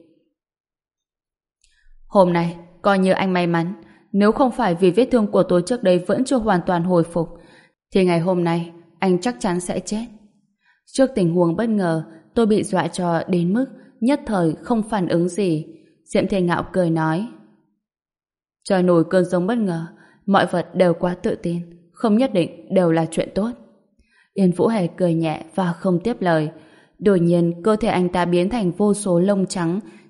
Hôm nay, coi như anh may mắn. Nếu không phải vì vết thương của tôi trước đây vẫn chưa hoàn toàn hồi phục, thì ngày hôm nay anh chắc chắn sẽ chết. Trước tình huống bất ngờ, tôi bị dọa cho đến mức nhất thời không phản ứng gì. Diệm Thiên Ngạo cười nói: Trời nổi cơn giông bất ngờ, mọi vật đều quá tự tin, không nhất định đều là chuyện tốt. Yên Vũ Hề cười nhẹ và không tiếp lời. Đột nhiên cơ thể anh ta biến thành vô số lông trắng,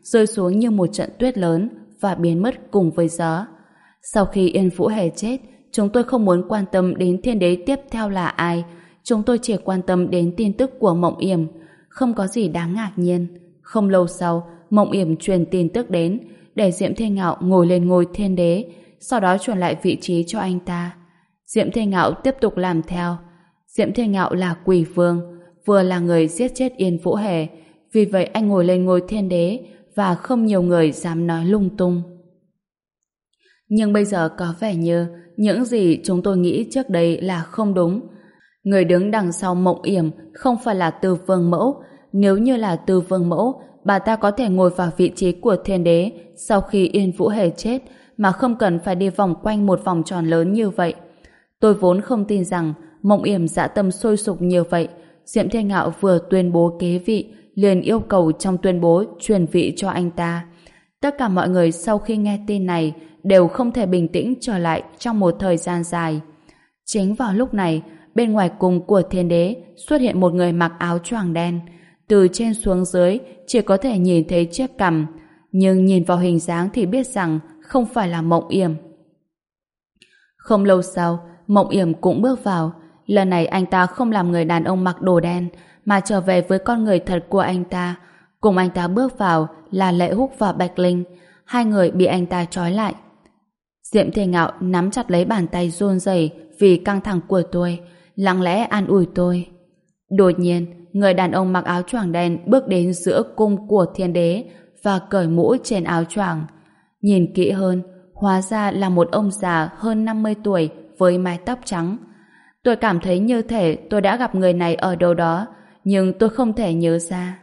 rơi xuống như một trận tuyết lớn và biến mất cùng với gió. Sau khi Yên Vũ Hề chết, chúng tôi không muốn quan tâm đến thiên đế tiếp theo là ai. Chúng tôi chỉ quan tâm đến tin tức của Mộng Yểm. Không có gì đáng ngạc nhiên. Không lâu sau, Mộng Yểm truyền tin tức đến để Diệm Thiên Ngạo ngồi lên ngôi thiên đế, sau đó truyền lại vị trí cho anh ta. Diệm Thiên Ngạo tiếp tục làm theo. Diệm Thiên Ngạo là quỷ vương, vừa là người giết chết Yên Vũ Hề, vì vậy anh ngồi lên ngôi thiên đế và không nhiều người dám nói lung tung. Nhưng bây giờ có vẻ như những gì chúng tôi nghĩ trước đây là không đúng. Người đứng đằng sau Mộng Yểm không phải là Từ Vương Mẫu. Nếu như là Từ Vương Mẫu, bà ta có thể ngồi vào vị trí của thiên đế sau khi Yên Vũ Hề chết mà không cần phải đi vòng quanh một vòng tròn lớn như vậy. Tôi vốn không tin rằng Mộng Yểm dã tâm sôi sục như vậy. Diệm Thiên Ngạo vừa tuyên bố kế vị liền yêu cầu trong tuyên bố truyền vị cho anh ta. Tất cả mọi người sau khi nghe tin này đều không thể bình tĩnh trở lại trong một thời gian dài. Chính vào lúc này, bên ngoài cung của thiên đế xuất hiện một người mặc áo choàng đen. Từ trên xuống dưới chỉ có thể nhìn thấy chiếc cằm, nhưng nhìn vào hình dáng thì biết rằng không phải là Mộng Yểm. Không lâu sau, Mộng Yểm cũng bước vào. Lần này anh ta không làm người đàn ông mặc đồ đen, mà trở về với con người thật của anh ta. Cùng anh ta bước vào là Lệ Húc và Bạch Linh. Hai người bị anh ta trói lại. Diệm Thiên Ngạo nắm chặt lấy bàn tay run rẩy vì căng thẳng của tôi, lặng lẽ an ủi tôi. Đột nhiên, người đàn ông mặc áo choàng đen bước đến giữa cung của thiên đế và cởi mũ trên áo choàng. Nhìn kỹ hơn, hóa ra là một ông già hơn năm mươi tuổi với mái tóc trắng. Tôi cảm thấy như thể tôi đã gặp người này ở đâu đó, nhưng tôi không thể nhớ ra.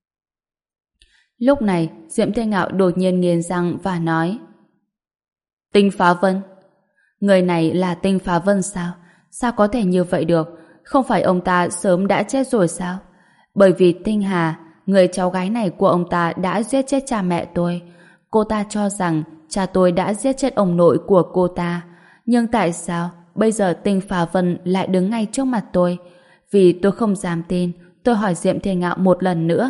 Lúc này, Diệm Thiên Ngạo đột nhiên nghiến răng và nói: Tinh Phá Vân. Người này là Tinh Phá Vân sao? Sao có thể như vậy được? Không phải ông ta sớm đã chết rồi sao? Bởi vì Tinh Hà, người cháu gái này của ông ta đã giết chết cha mẹ tôi. Cô ta cho rằng cha tôi đã giết chết ông nội của cô ta. Nhưng tại sao bây giờ Tinh Phá Vân lại đứng ngay trước mặt tôi? Vì tôi không dám tin, tôi hỏi Diệm Thiên Ngạo một lần nữa.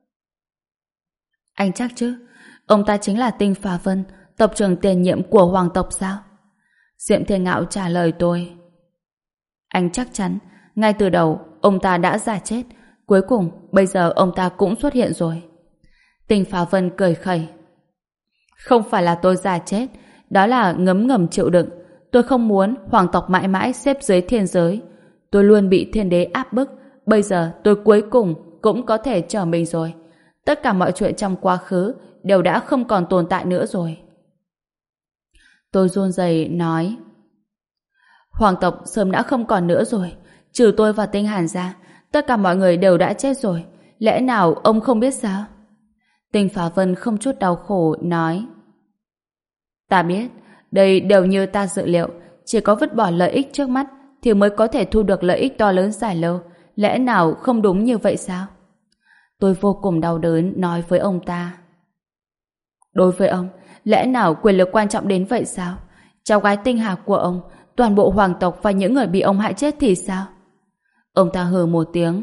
Anh chắc chứ? Ông ta chính là Tinh Phá Vân, tộc trưởng tiền nhiệm của hoàng tộc sao? Diệm Thiên Ngạo trả lời tôi. Anh chắc chắn, ngay từ đầu ông ta đã giả chết, cuối cùng bây giờ ông ta cũng xuất hiện rồi. Tinh Phá Vân cười khẩy. Không phải là tôi giả chết, đó là ngấm ngầm chịu đựng. Tôi không muốn hoàng tộc mãi mãi xếp dưới thiên giới. Tôi luôn bị thiên đế áp bức, bây giờ tôi cuối cùng cũng có thể trở mình rồi. Tất cả mọi chuyện trong quá khứ đều đã không còn tồn tại nữa rồi. Tôi run rẩy nói: Hoàng tộc sớm đã không còn nữa rồi. Trừ tôi và Tinh Hàn ra, tất cả mọi người đều đã chết rồi. Lẽ nào ông không biết sao? Tinh Phá Vân không chút đau khổ nói: Ta biết, đây đều như ta dự liệu. Chỉ có vứt bỏ lợi ích trước mắt thì mới có thể thu được lợi ích to lớn dài lâu. Lẽ nào không đúng như vậy sao? Tôi vô cùng đau đớn nói với ông ta: Đối với ông, lẽ nào quyền lực quan trọng đến vậy sao? Cháu gái Tinh Hà của ông, toàn bộ hoàng tộc và những người bị ông hại chết thì sao? Ông ta hừ một tiếng.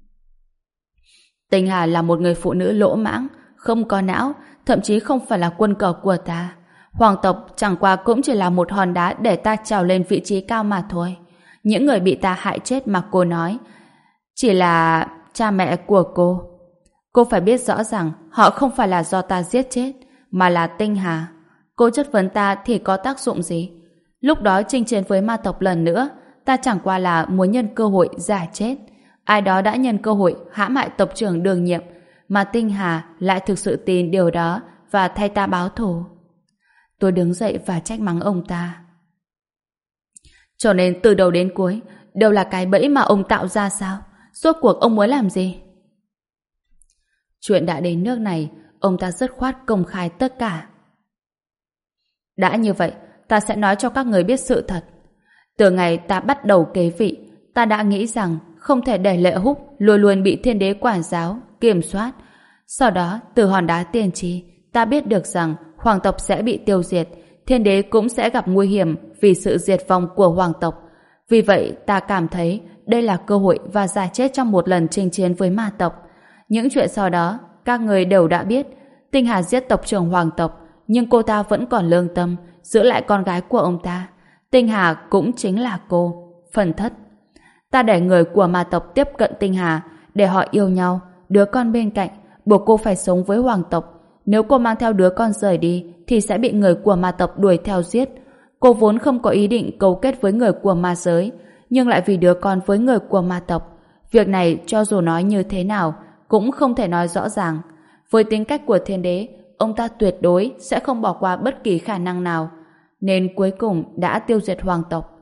Tinh Hà là một người phụ nữ lỗ mãng, không có não, thậm chí không phải là quân cờ của ta. Hoàng tộc chẳng qua cũng chỉ là một hòn đá để ta trèo lên vị trí cao mà thôi. Những người bị ta hại chết mà cô nói chỉ là cha mẹ của cô. Cô phải biết rõ rằng họ không phải là do ta giết chết, mà là Tinh Hà. Cô chất vấn ta thì có tác dụng gì? Lúc đó chinh chiến với ma tộc lần nữa, ta chẳng qua là muốn nhân cơ hội giả chết. Ai đó đã nhân cơ hội hãm hại tộc trưởng Đường Nhiệm, mà Tinh Hà lại thực sự tin điều đó và thay ta báo thù. Tôi đứng dậy và trách mắng ông ta. Cho nên từ đầu đến cuối đều là cái bẫy mà ông tạo ra sao? Rốt cuộc ông muốn làm gì? Chuyện đã đến nước này, ông ta dứt khoát công khai tất cả. Đã như vậy, ta sẽ nói cho các người biết sự thật. Từ ngày ta bắt đầu kế vị, ta đã nghĩ rằng không thể để Lệ Húc luôn luôn bị thiên đế quản giáo, kiểm soát. Sau đó, từ hòn đá tiên tri, ta biết được rằng hoàng tộc sẽ bị tiêu diệt, thiên đế cũng sẽ gặp nguy hiểm vì sự diệt vong của hoàng tộc. Vì vậy, ta cảm thấy đây là cơ hội và giả chết trong một lần chinh chiến với ma tộc. Những chuyện sau đó, các người đều đã biết. Tinh Hà giết tộc trưởng hoàng tộc, nhưng cô ta vẫn còn lương tâm giữ lại con gái của ông ta. Tinh Hà cũng chính là cô, Phần Thất. Ta để người của ma tộc tiếp cận Tinh Hà để họ yêu nhau, đứa con bên cạnh buộc cô phải sống với hoàng tộc. Nếu cô mang theo đứa con rời đi thì sẽ bị người của ma tộc đuổi theo giết. Cô vốn không có ý định cấu kết với người của ma giới, nhưng lại vì đứa con với người của ma tộc. Việc này cho dù nói như thế nào cũng không thể nói rõ ràng. Với tính cách của thiên đế, ông ta tuyệt đối sẽ không bỏ qua bất kỳ khả năng nào, nên cuối cùng đã tiêu diệt hoàng tộc.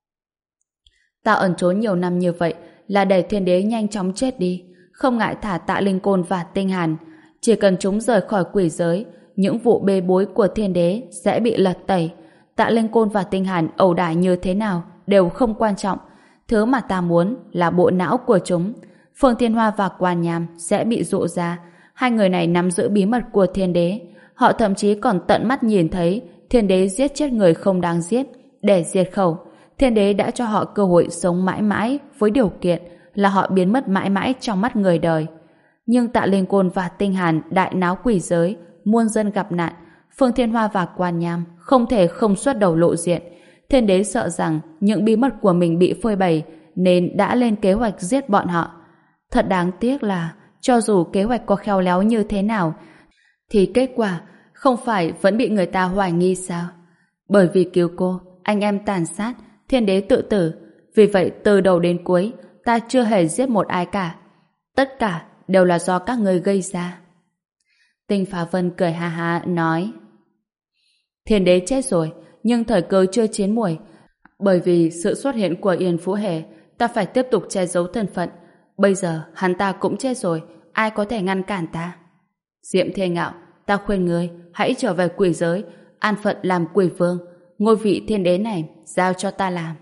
Ta ẩn trốn nhiều năm như vậy là để thiên đế nhanh chóng chết đi, không ngại thả Tạ Linh Côn và Tinh Hàn. Chỉ cần chúng rời khỏi quỷ giới, những vụ bê bối của thiên đế sẽ bị lật tẩy. Tạ Linh Côn và Tinh Hàn ẩu đả như thế nào đều không quan trọng. Thứ mà ta muốn là bộ não của chúng. Phương Thiên Hoa và Quan Nham sẽ bị dụ ra. Hai người này nắm giữ bí mật của thiên đế. Họ thậm chí còn tận mắt nhìn thấy thiên đế giết chết người không đáng giết để diệt khẩu. Thiên đế đã cho họ cơ hội sống mãi mãi với điều kiện là họ biến mất mãi mãi trong mắt người đời. Nhưng Tạ Linh Côn và Tinh Hàn đại náo quỷ giới, muôn dân gặp nạn. Phương Thiên Hoa và Quan Nham không thể không xuất đầu lộ diện. Thiên đế sợ rằng những bí mật của mình bị phơi bày nên đã lên kế hoạch giết bọn họ. Thật đáng tiếc là cho dù kế hoạch có khéo léo như thế nào thì kết quả không phải vẫn bị người ta hoài nghi sao? Bởi vì cứu cô, anh em tàn sát, thiên đế tự tử. Vì vậy từ đầu đến cuối ta chưa hề giết một ai cả. Tất cả đều là do các người gây ra. Tinh Phá Vân cười ha ha nói: Thiên đế chết rồi, nhưng thời cơ chưa chín muồi. Bởi vì sự xuất hiện của Yên Phú Hề, ta phải tiếp tục che giấu thân phận. Bây giờ hắn ta cũng chết rồi, ai có thể ngăn cản ta? Diệm Thiên Ngạo, ta khuyên ngươi hãy trở về quỷ giới, an phận làm quỷ vương. Ngôi vị thiên đế này giao cho ta làm.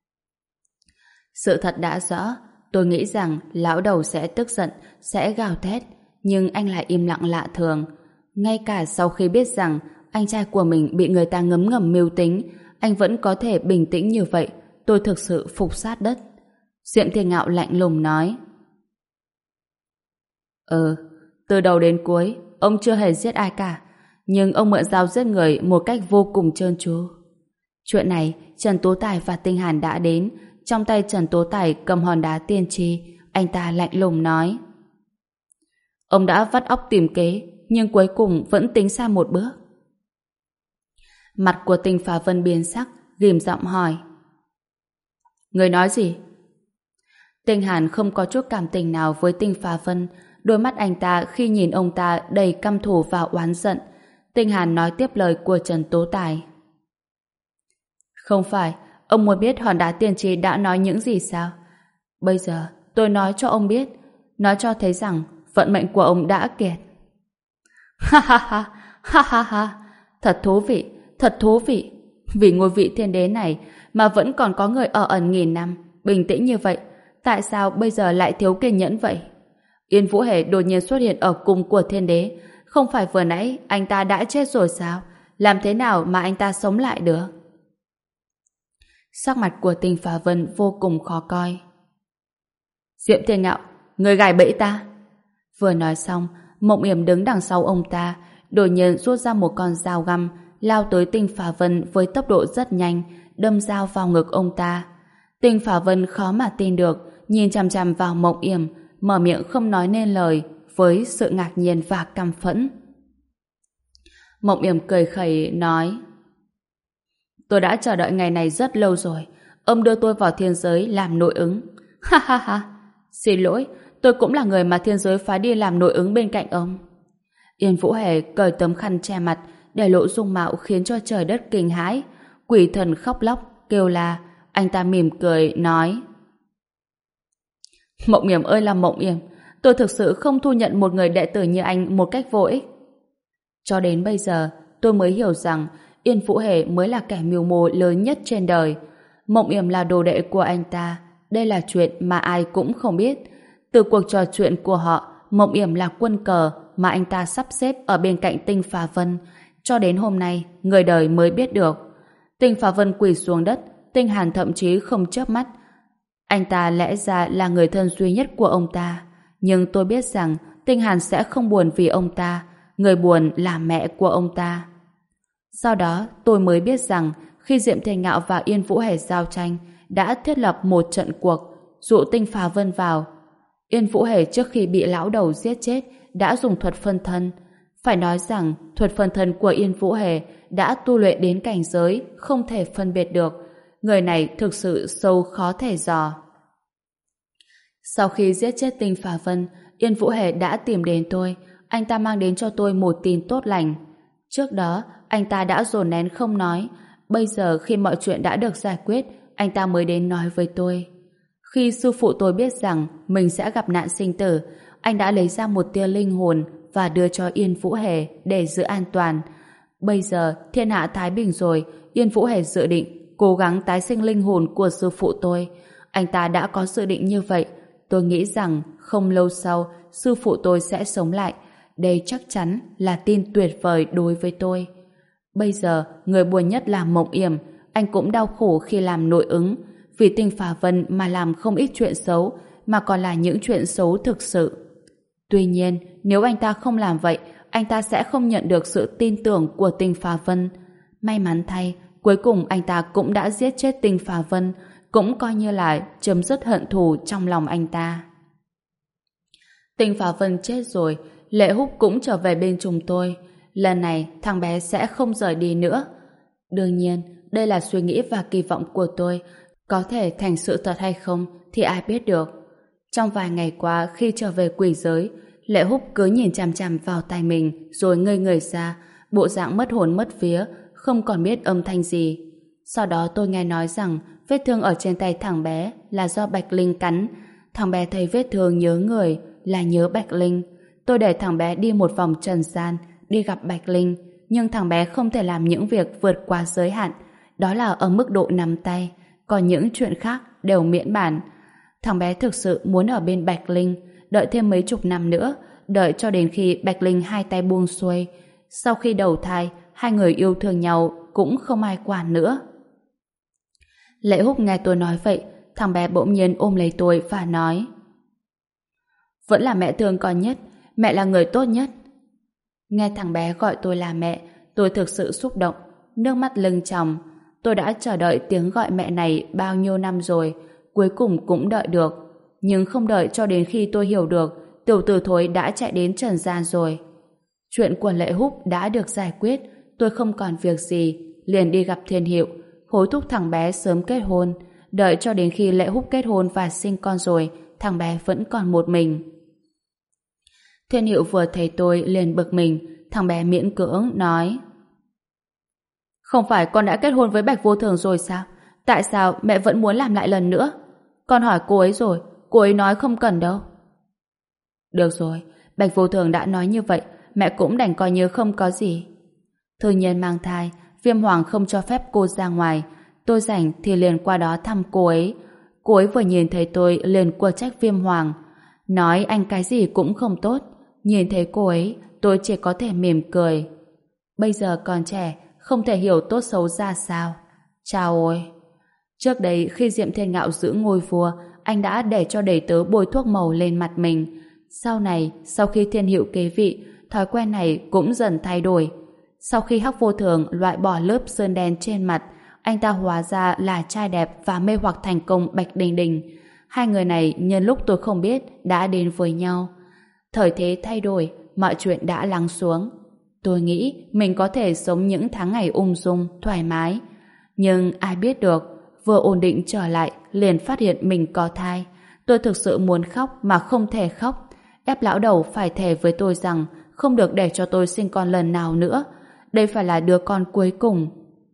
Sự thật đã rõ, tôi nghĩ rằng lão đầu sẽ tức giận, sẽ gào thét, nhưng anh lại im lặng lạ thường. Ngay cả sau khi biết rằng anh trai của mình bị người ta ngấm ngầm mưu tính, anh vẫn có thể bình tĩnh như vậy. Tôi thực sự phục sát đất. Diệm Thiên Ngạo lạnh lùng nói: Ừ, từ đầu đến cuối ông chưa hề giết ai cả, nhưng ông mượn dao giết người một cách vô cùng trơn tru. Chuyện này Trần Tố Tài và Tinh Hàn đã đến. Trong tay Trần Tố Tài cầm hòn đá tiên tri. Anh ta lạnh lùng nói: Ông đã vắt óc tìm kế, nhưng cuối cùng vẫn tính sai một bước. Mặt của Tinh Phá Vân biến sắc, ghim giọng hỏi: Người nói gì? Tinh Hàn không có chút cảm tình nào với Tinh Phá Vân. Đôi mắt anh ta khi nhìn ông ta đầy căm thù và oán giận. Tinh Hàn nói tiếp lời của Trần Tố Tài: Không phải, ông muốn biết hòn đá tiên tri đã nói những gì sao? Bây giờ tôi nói cho ông biết, nói cho thấy rằng vận mệnh của ông đã kiệt. Ha ha ha, ha ha ha, thật thú vị, thật thú vị. Vì ngôi vị thiên đế này mà vẫn còn có người ở ẩn nghìn năm, bình tĩnh như vậy, tại sao bây giờ lại thiếu kiên nhẫn vậy? Yên Vũ Hề đột nhiên xuất hiện ở cung của thiên đế, không phải vừa nãy anh ta đã chết rồi sao? Làm thế nào mà anh ta sống lại được? Sắc mặt của Tinh Phá Vân vô cùng khó coi. Diệm Thiên Ngạo, người gài bẫy ta. Vừa nói xong, Mộng Yểm đứng đằng sau ông ta, đột nhiên rút ra một con dao găm, lao tới Tinh Phá Vân với tốc độ rất nhanh, đâm dao vào ngực ông ta. Tinh Phá Vân khó mà tin được, nhìn chằm chằm vào Mộng Yểm, mở miệng không nói nên lời, với sự ngạc nhiên và căm phẫn. Mộng Yểm cười khẩy nói: Tôi đã chờ đợi ngày này rất lâu rồi. Ông đưa tôi vào thiên giới làm nội ứng. Ha ha ha. Xin lỗi, tôi cũng là người mà thiên giới phái đi làm nội ứng bên cạnh ông. Yên Vũ Hề cởi tấm khăn che mặt, để lộ dung mạo khiến cho trời đất kinh hãi. Quỷ thần khóc lóc, kêu la. Anh ta mỉm cười, nói: Mộng Yểm ơi là Mộng Yểm, tôi thực sự không thu nhận một người đệ tử như anh một cách vô ích. Cho đến bây giờ, tôi mới hiểu rằng Yên Vũ Hề mới là kẻ mưu mô lớn nhất trên đời. Mộng Yểm là đồ đệ của anh ta. Đây là chuyện mà ai cũng không biết. Từ cuộc trò chuyện của họ, Mộng Yểm là quân cờ mà anh ta sắp xếp ở bên cạnh Tinh Phá Vân. Cho đến hôm nay, người đời mới biết được. Tinh Phá Vân quỳ xuống đất, Tinh Hàn thậm chí không chớp mắt. Anh ta lẽ ra là người thân duy nhất của ông ta. Nhưng tôi biết rằng Tinh Hàn sẽ không buồn vì ông ta. người buồn là mẹ của ông ta. Sau đó tôi mới biết rằng khi Diệm Thiên Ngạo và Yên Vũ Hề giao tranh đã thiết lập một trận cuộc dụ Tinh Phà Vân vào. Yên Vũ Hề trước khi bị lão đầu giết chết đã dùng thuật phân thân. Phải nói rằng thuật phân thân của Yên Vũ Hề đã tu luyện đến cảnh giới không thể phân biệt được. Người này thực sự sâu khó thể dò. Sau khi giết chết Tinh Phà Vân, Yên Vũ Hề đã tìm đến tôi. Anh ta mang đến cho tôi một tin tốt lành. Trước đó, anh ta đã dồn nén không nói. Bây giờ khi mọi chuyện đã được giải quyết, anh ta mới đến nói với tôi. Khi sư phụ tôi biết rằng mình sẽ gặp nạn sinh tử, anh đã lấy ra một tia linh hồn và đưa cho Yên Vũ Hề để giữ an toàn. Bây giờ thiên hạ thái bình rồi, Yên Vũ Hề dự định cố gắng tái sinh linh hồn của sư phụ tôi. Anh ta đã có dự định như vậy. Tôi nghĩ rằng không lâu sau sư phụ tôi sẽ sống lại. Đây chắc chắn là tin tuyệt vời đối với tôi. Bây giờ người buồn nhất là Mộng Yểm. Anh cũng đau khổ khi làm nội ứng, vì Tinh Phà Vân mà làm không ít chuyện xấu, mà còn là những chuyện xấu thực sự. Tuy nhiên, nếu anh ta không làm vậy, anh ta sẽ không nhận được sự tin tưởng của Tinh Phà Vân. May mắn thay, cuối cùng anh ta cũng đã giết chết Tinh Phà Vân, cũng coi như là chấm dứt hận thù trong lòng anh ta. Tinh Phà Vân chết rồi, Lệ Húc cũng trở về bên chúng tôi. Lần này thằng bé sẽ không rời đi nữa. Đương nhiên, đây là suy nghĩ và kỳ vọng của tôi. Có thể thành sự thật hay không thì ai biết được. Trong vài ngày qua khi trở về quỷ giới, Lệ Húc cứ nhìn chằm chằm vào tay mình rồi ngây người ra, bộ dạng mất hồn mất vía, không còn biết âm thanh gì. Sau đó tôi nghe nói rằng vết thương ở trên tay thằng bé là do Bạch Linh cắn. Thằng bé thấy vết thương nhớ người, là nhớ Bạch Linh. Tôi để thằng bé đi một vòng trần gian, đi gặp Bạch Linh, nhưng thằng bé không thể làm những việc vượt qua giới hạn. Đó là ở mức độ nắm tay, còn những chuyện khác đều miễn bản. Thằng bé thực sự muốn ở bên Bạch Linh, đợi thêm mấy chục năm nữa, đợi cho đến khi Bạch Linh hai tay buông xuôi. Sau khi đầu thai, hai người yêu thương nhau cũng không ai quản nữa. Lệ Húc nghe tôi nói vậy, thằng bé bỗng nhiên ôm lấy tôi và nói: Vẫn là mẹ thương con nhất, mẹ là người tốt nhất. Nghe thằng bé gọi tôi là mẹ, tôi thực sự xúc động, nước mắt lưng tròng. Tôi đã chờ đợi tiếng gọi mẹ này bao nhiêu năm rồi, cuối cùng cũng đợi được. Nhưng không đợi cho đến khi tôi hiểu được tiểu tử thối đã chạy đến trần gian rồi. Chuyện của Lệ Húc đã được giải quyết, tôi không còn việc gì, liền đi gặp Thiên Hiệu, hối thúc thằng bé sớm kết hôn. Đợi cho đến khi Lệ Húc kết hôn và sinh con rồi, thằng bé vẫn còn một mình. Thiên Hiệu vừa thấy tôi liền bực mình, thằng bé miễn cưỡng nói: Không phải con đã kết hôn với Bạch Vô Thường rồi sao? Tại sao mẹ vẫn muốn làm lại lần nữa? Con hỏi cô ấy rồi, cô ấy nói không cần đâu. Được rồi, Bạch Vô Thường đã nói như vậy, mẹ cũng đành coi như không có gì. Thư Nhiên mang thai, Viêm Hoàng không cho phép cô ra ngoài. Tôi rảnh thì liền qua đó thăm cô ấy. Cô ấy vừa nhìn thấy tôi liền quở trách Viêm Hoàng, nói anh cái gì cũng không tốt. Nhìn thấy cô ấy, tôi chỉ có thể mỉm cười. Bây giờ còn trẻ, không thể hiểu tốt xấu ra sao. Chao ôi! Trước đây khi Diệm Thiên Ngạo giữ ngôi vua, anh đã để cho đầy tớ bôi thuốc màu lên mặt mình. Sau này, sau khi Thiên Hiệu kế vị, thói quen này cũng dần thay đổi. Sau khi Hắc Vô Thường loại bỏ lớp sơn đen trên mặt, anh ta hóa ra là trai đẹp và mê hoặc thành công Bạch Đình Đình. Hai người này nhân lúc tôi không biết đã đến với nhau. Thời thế thay đổi, mọi chuyện đã lắng xuống. Tôi nghĩ mình có thể sống những tháng ngày ung dung, thoải mái. Nhưng ai biết được, vừa ổn định trở lại liền phát hiện mình có thai. Tôi thực sự muốn khóc mà không thể khóc, ép lão đầu phải thề với tôi rằng không được để cho tôi sinh con lần nào nữa. Đây phải là đứa con cuối cùng.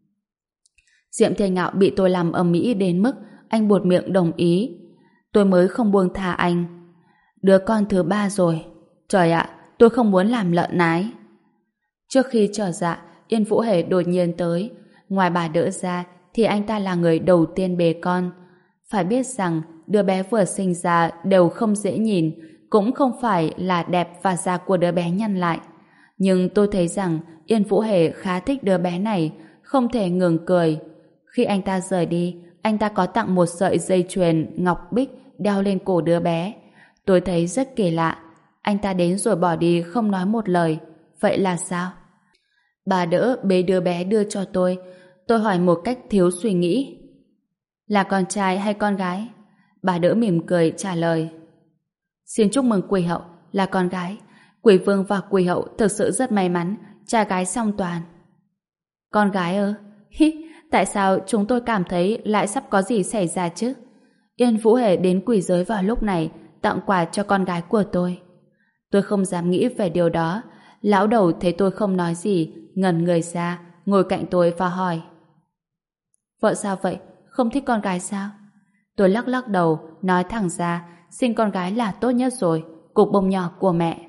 Diệm Thiên Ngạo bị tôi làm ầm ĩ đến mức anh buột miệng đồng ý. Tôi mới không buông tha anh. Đứa con thứ ba rồi. Trời ạ, tôi không muốn làm lợn nái. Trước khi trở dạ, Yên Vũ Hề đột nhiên tới. Ngoài bà đỡ ra thì anh ta là người đầu tiên bế con. Phải biết rằng đứa bé vừa sinh ra đều không dễ nhìn, cũng không phải là đẹp và da của đứa bé nhăn lại. Nhưng tôi thấy rằng Yên Vũ Hề khá thích đứa bé này, không thể ngừng cười. Khi anh ta rời đi, anh ta có tặng một sợi dây chuyền ngọc bích đeo lên cổ đứa bé. Tôi thấy rất kỳ lạ. Anh ta đến rồi bỏ đi không nói một lời. Vậy là sao? Bà đỡ bế đứa bé đưa cho tôi. Tôi hỏi một cách thiếu suy nghĩ. Là con trai hay con gái? Bà đỡ mỉm cười trả lời. Xin chúc mừng quỷ hậu, là con gái. Quỷ vương và quỷ hậu thực sự rất may mắn, trai gái song toàn. Con gái ư? Hi, tại sao chúng tôi cảm thấy lại sắp có gì xảy ra chứ? Yên Vũ Hề đến quỷ giới vào lúc này tặng quà cho con gái của tôi. Tôi không dám nghĩ về điều đó. Lão đầu thấy tôi không nói gì, ngẩn người ra, ngồi cạnh tôi và hỏi. Vợ sao vậy? Không thích con gái sao? Tôi lắc lắc đầu, nói thẳng ra, sinh con gái là tốt nhất rồi, cục bông nhỏ của mẹ.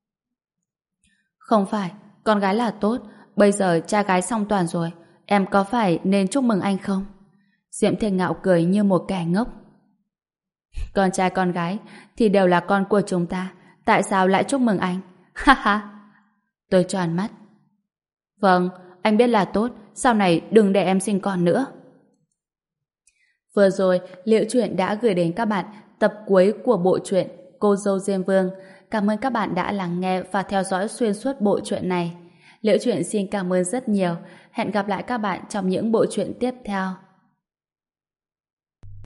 Không phải, con gái là tốt, bây giờ cha gái song toàn rồi, em có phải nên chúc mừng anh không? Diễm Thiên Ngạo cười như một kẻ ngốc. Con trai con gái thì đều là con của chúng ta, tại sao lại chúc mừng anh? Ha ha! Tôi tròn mắt. Vâng, anh biết là tốt, sau này đừng để em sinh con nữa. Vừa rồi, Liễu Chuyện đã gửi đến các bạn tập cuối của bộ truyện Cô dâu Diêm Vương. Cảm ơn các bạn đã lắng nghe và theo dõi xuyên suốt bộ truyện này. Liễu Chuyện xin cảm ơn rất nhiều. Hẹn gặp lại các bạn trong những bộ truyện tiếp theo.